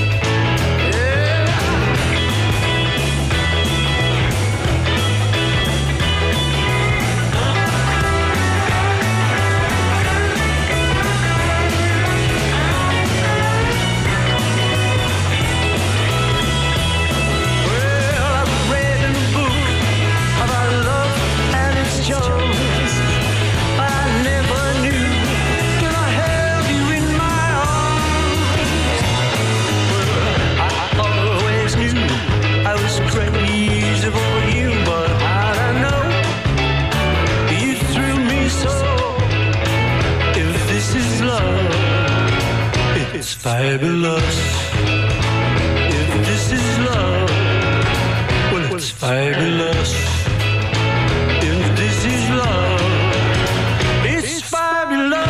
Fabulous. If this is love, well, it's fabulous. If this is love, it's fabulous.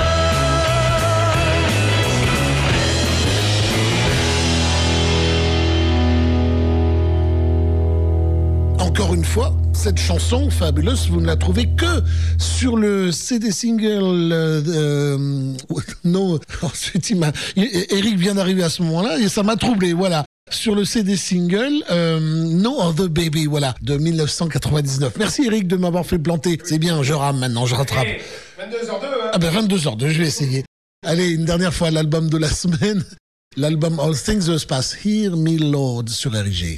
Encore une fois, cette chanson fabuleuse, vous ne la trouvez que sur le C D single. Euh, euh, non, ensuite, il m'a, Eric vient d'arriver à ce moment-là et ça m'a troublé. Voilà, sur le C D single euh, No Other Baby, voilà, de dix-neuf cent quatre-vingt-dix-neuf. Merci Eric de m'avoir fait planter. C'est bien, je rame maintenant, je rattrape. Hey, vingt-deux heures deux, hein. Ah ben vingt-deux heures deux, je vais essayer. Allez, une dernière fois, l'album de la semaine, l'album All Things Must Pass. Hear Me Lord sur R G.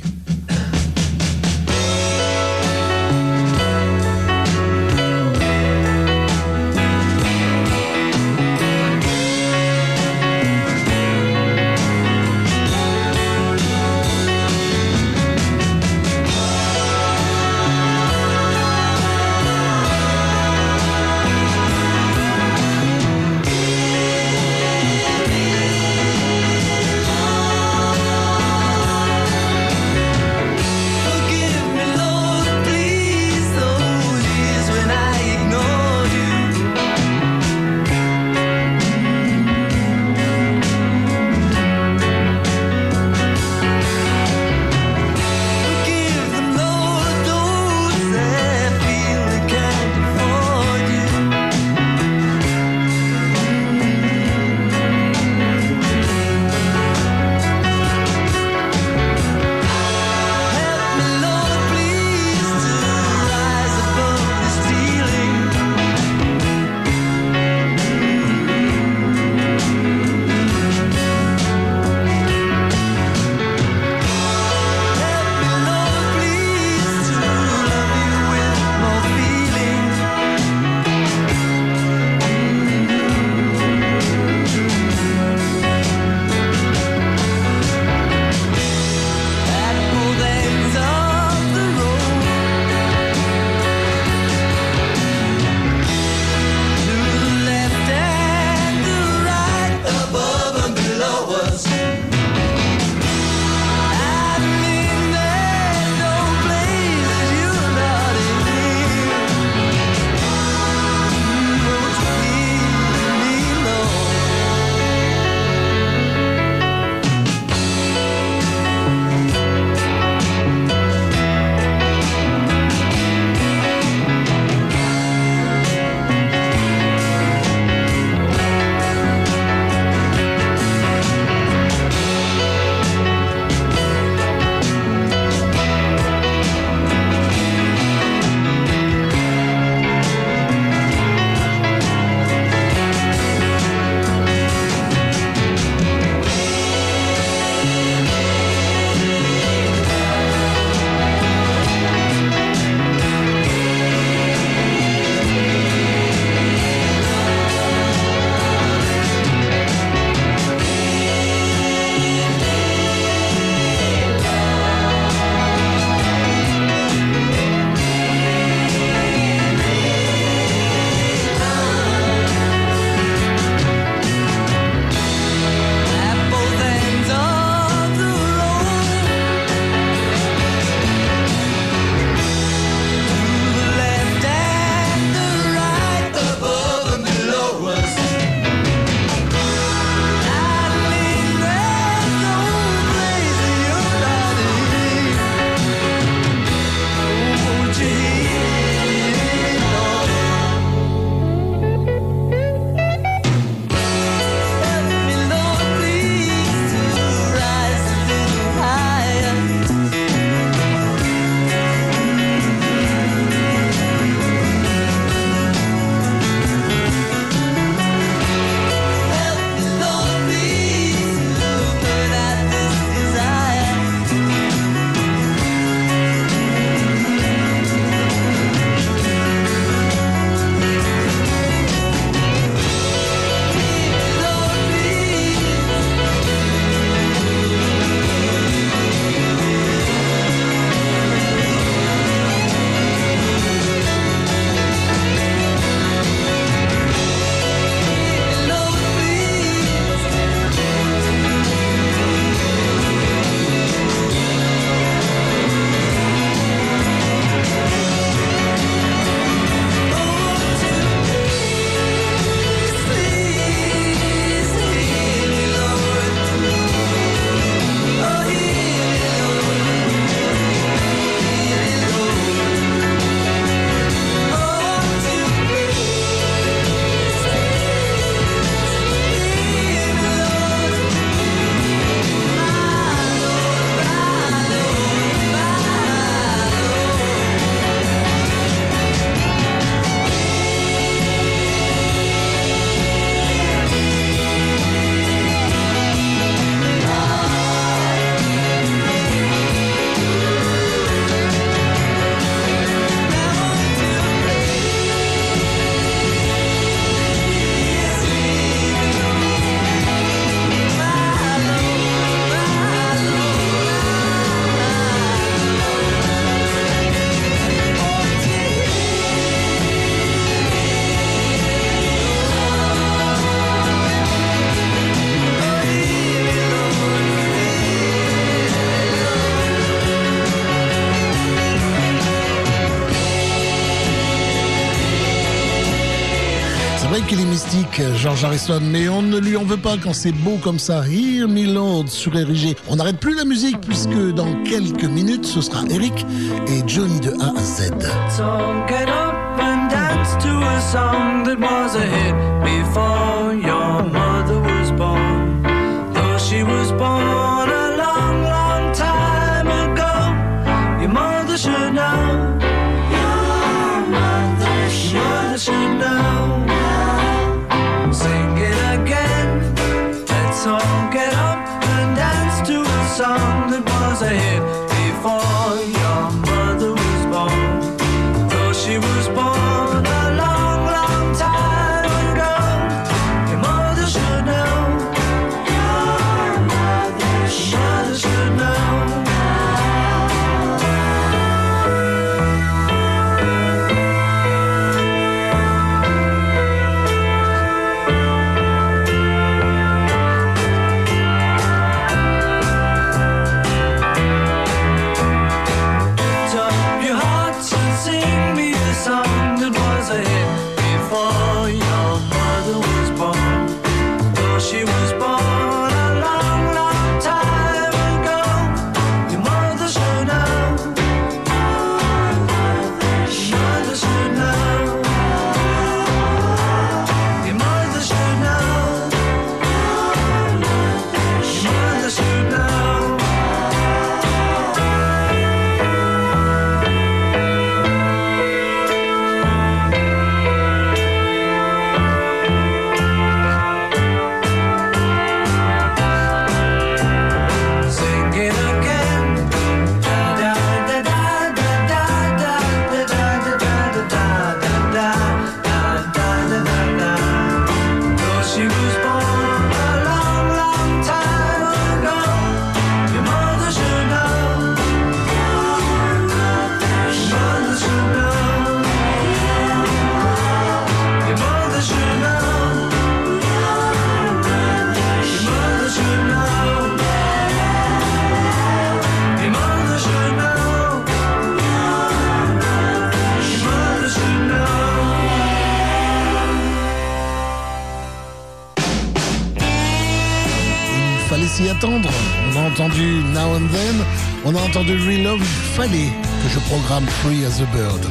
Hear qu'il est mystique, George Harrison, mais on ne lui en veut pas quand c'est beau comme ça. Hear Me Lord sur R I G. On n'arrête plus la musique puisque dans quelques minutes, ce sera Eric et Johnny de A à Z. So get up and dance to a song that was a hit before your mother was born. Though she was born a long, long time ago, your mother should know. Your mother should, your mother should know. Sing it again. Let's all get up and dance to a song that was a hit before your mother was born. Though she was born a long, long time ago, your mother should know. Your mother should, your mother should know. S'y attendre. On a entendu Now and Then, on a entendu Real Love, il fallait que je programme Free as a Bird.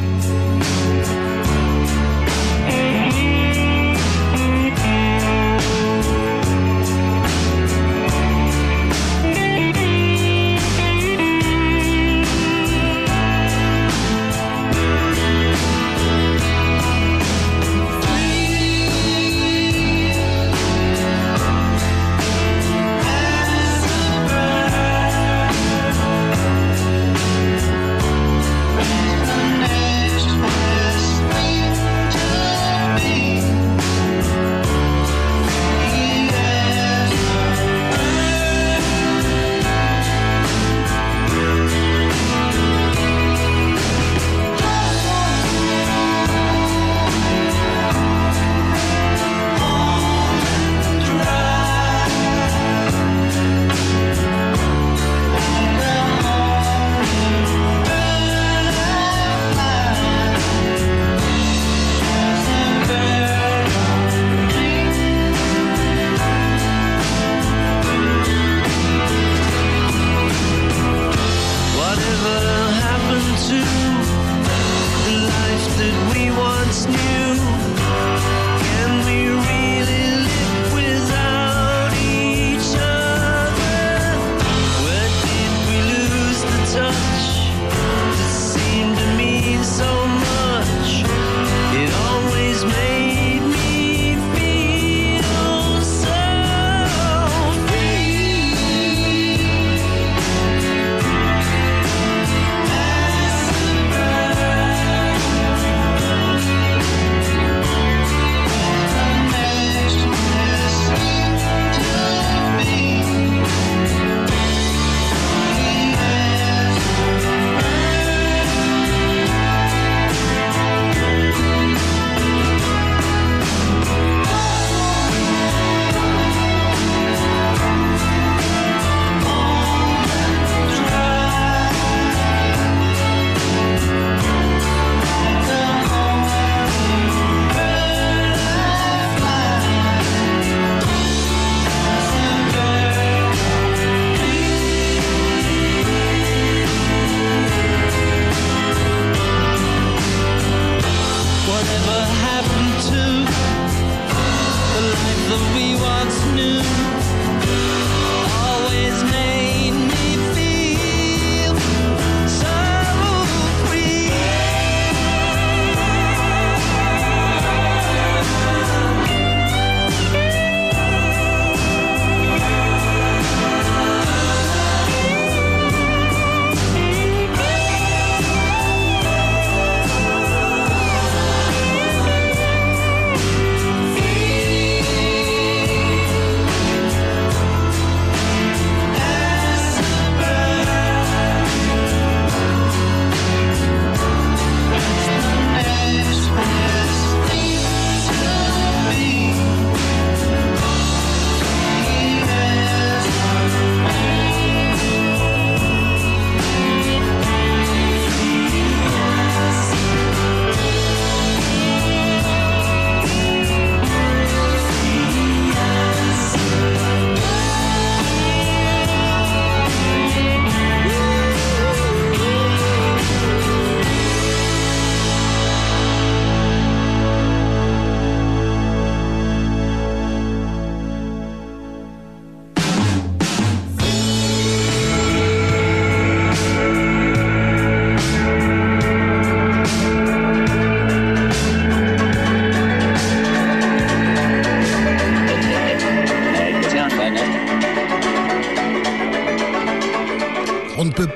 Next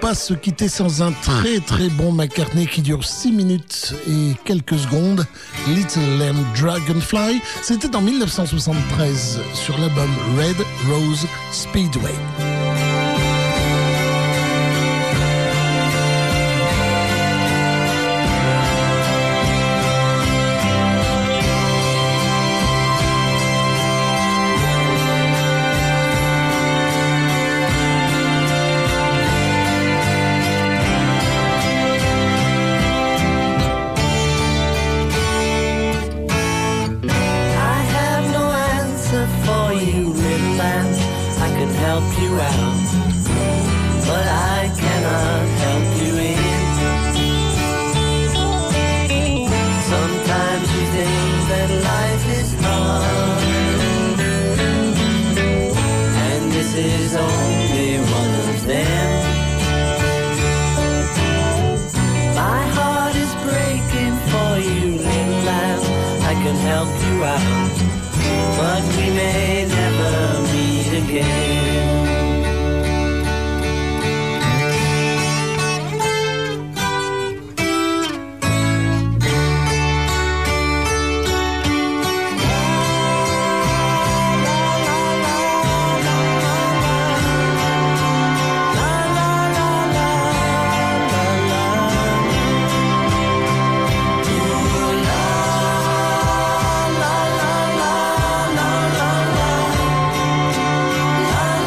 pas se quitter sans un très très bon McCartney qui dure six minutes et quelques secondes. Little Lamb Dragonfly, c'était en mille neuf cent soixante-treize sur l'album Red Rose Speedway. La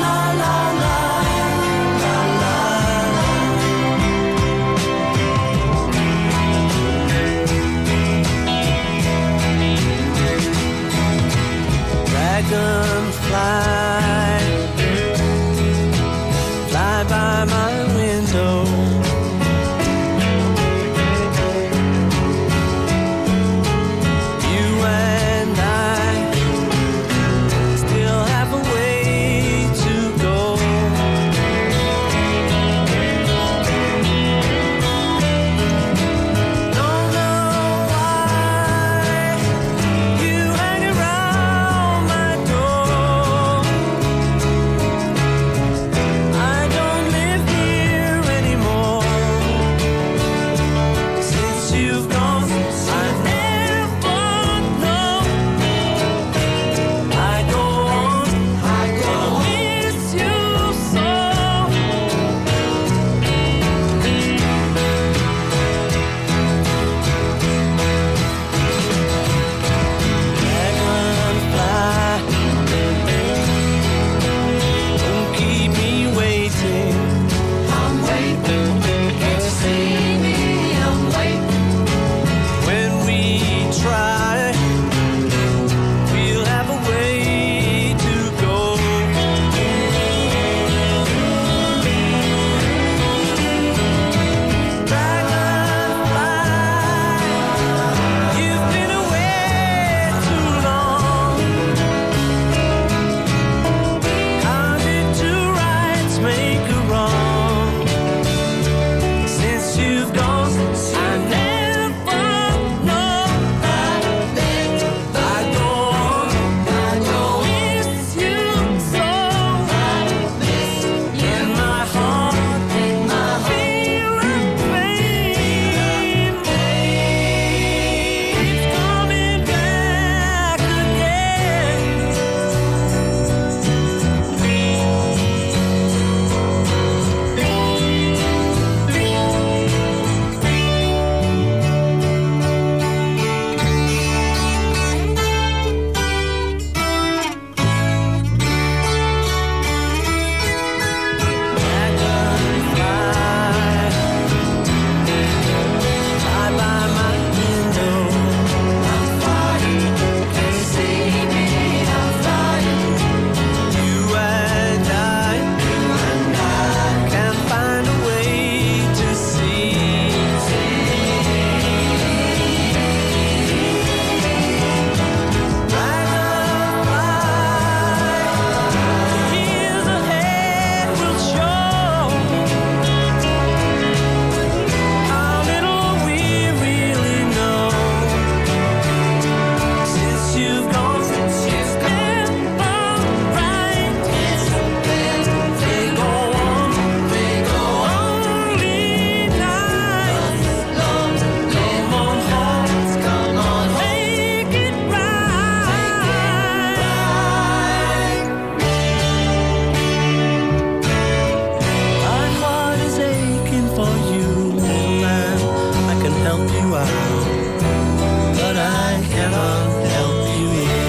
help you out, but I cannot help you in.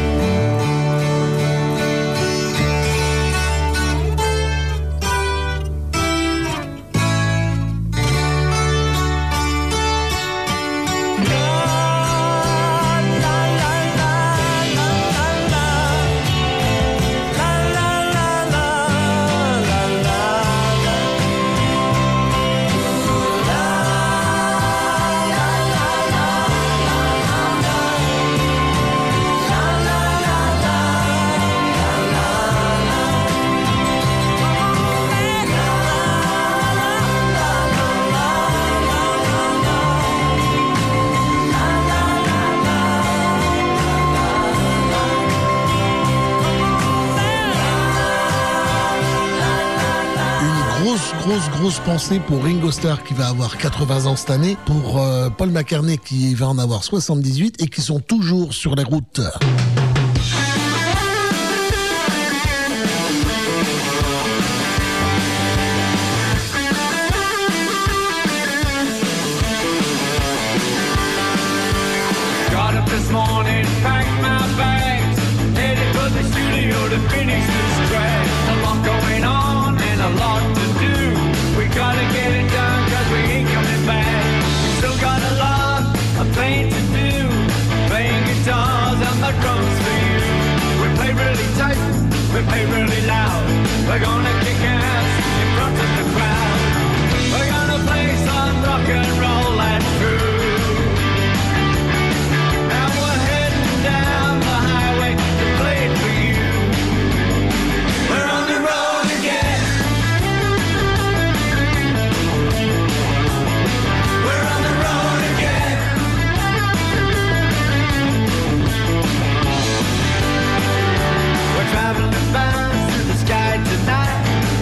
Grosse, grosse pensée pour Ringo Starr qui va avoir quatre-vingts ans cette année, pour euh, Paul McCartney qui va en avoir soixante-dix-huit et qui sont toujours sur les routes. Got up this morning, packed my bags, headed for the studio to finish this track. A lot going on and a lot to do. We gotta get it done cause we ain't coming back. We still got a lot of playing to do, playing guitars and the drums for you. We play really tight, we play really loud. We're gonna kick ass in front of the crowd. We're gonna play some rock and roll and true. And we're heading down the highway to play it for you. We're on the road again. We're on the road again. We're traveling fast through the sky tonight.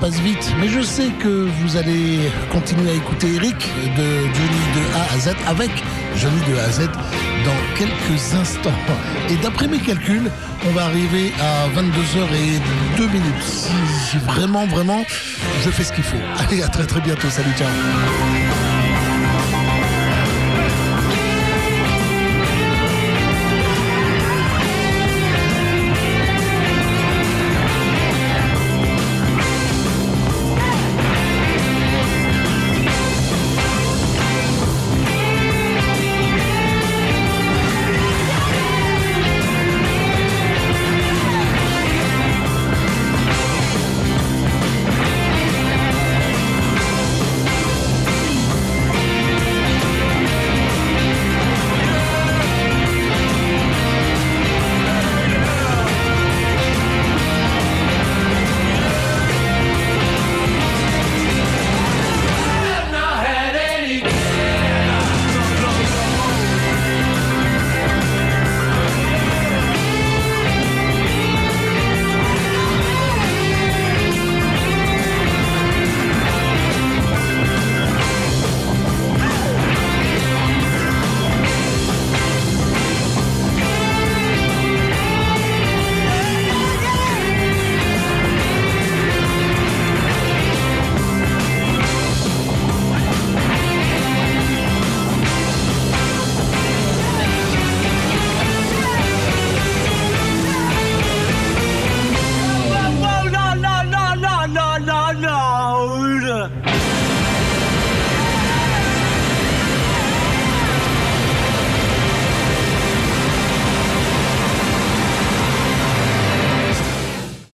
passe vite, mais je sais que vous allez continuer à écouter Eric de Johnny de A à Z avec Johnny de A à Z dans quelques instants. Et d'après mes calculs, on va arriver à vingt-deux heures deux minutes. Si vraiment, vraiment, je fais ce qu'il faut. Allez, à très très bientôt. Salut, ciao.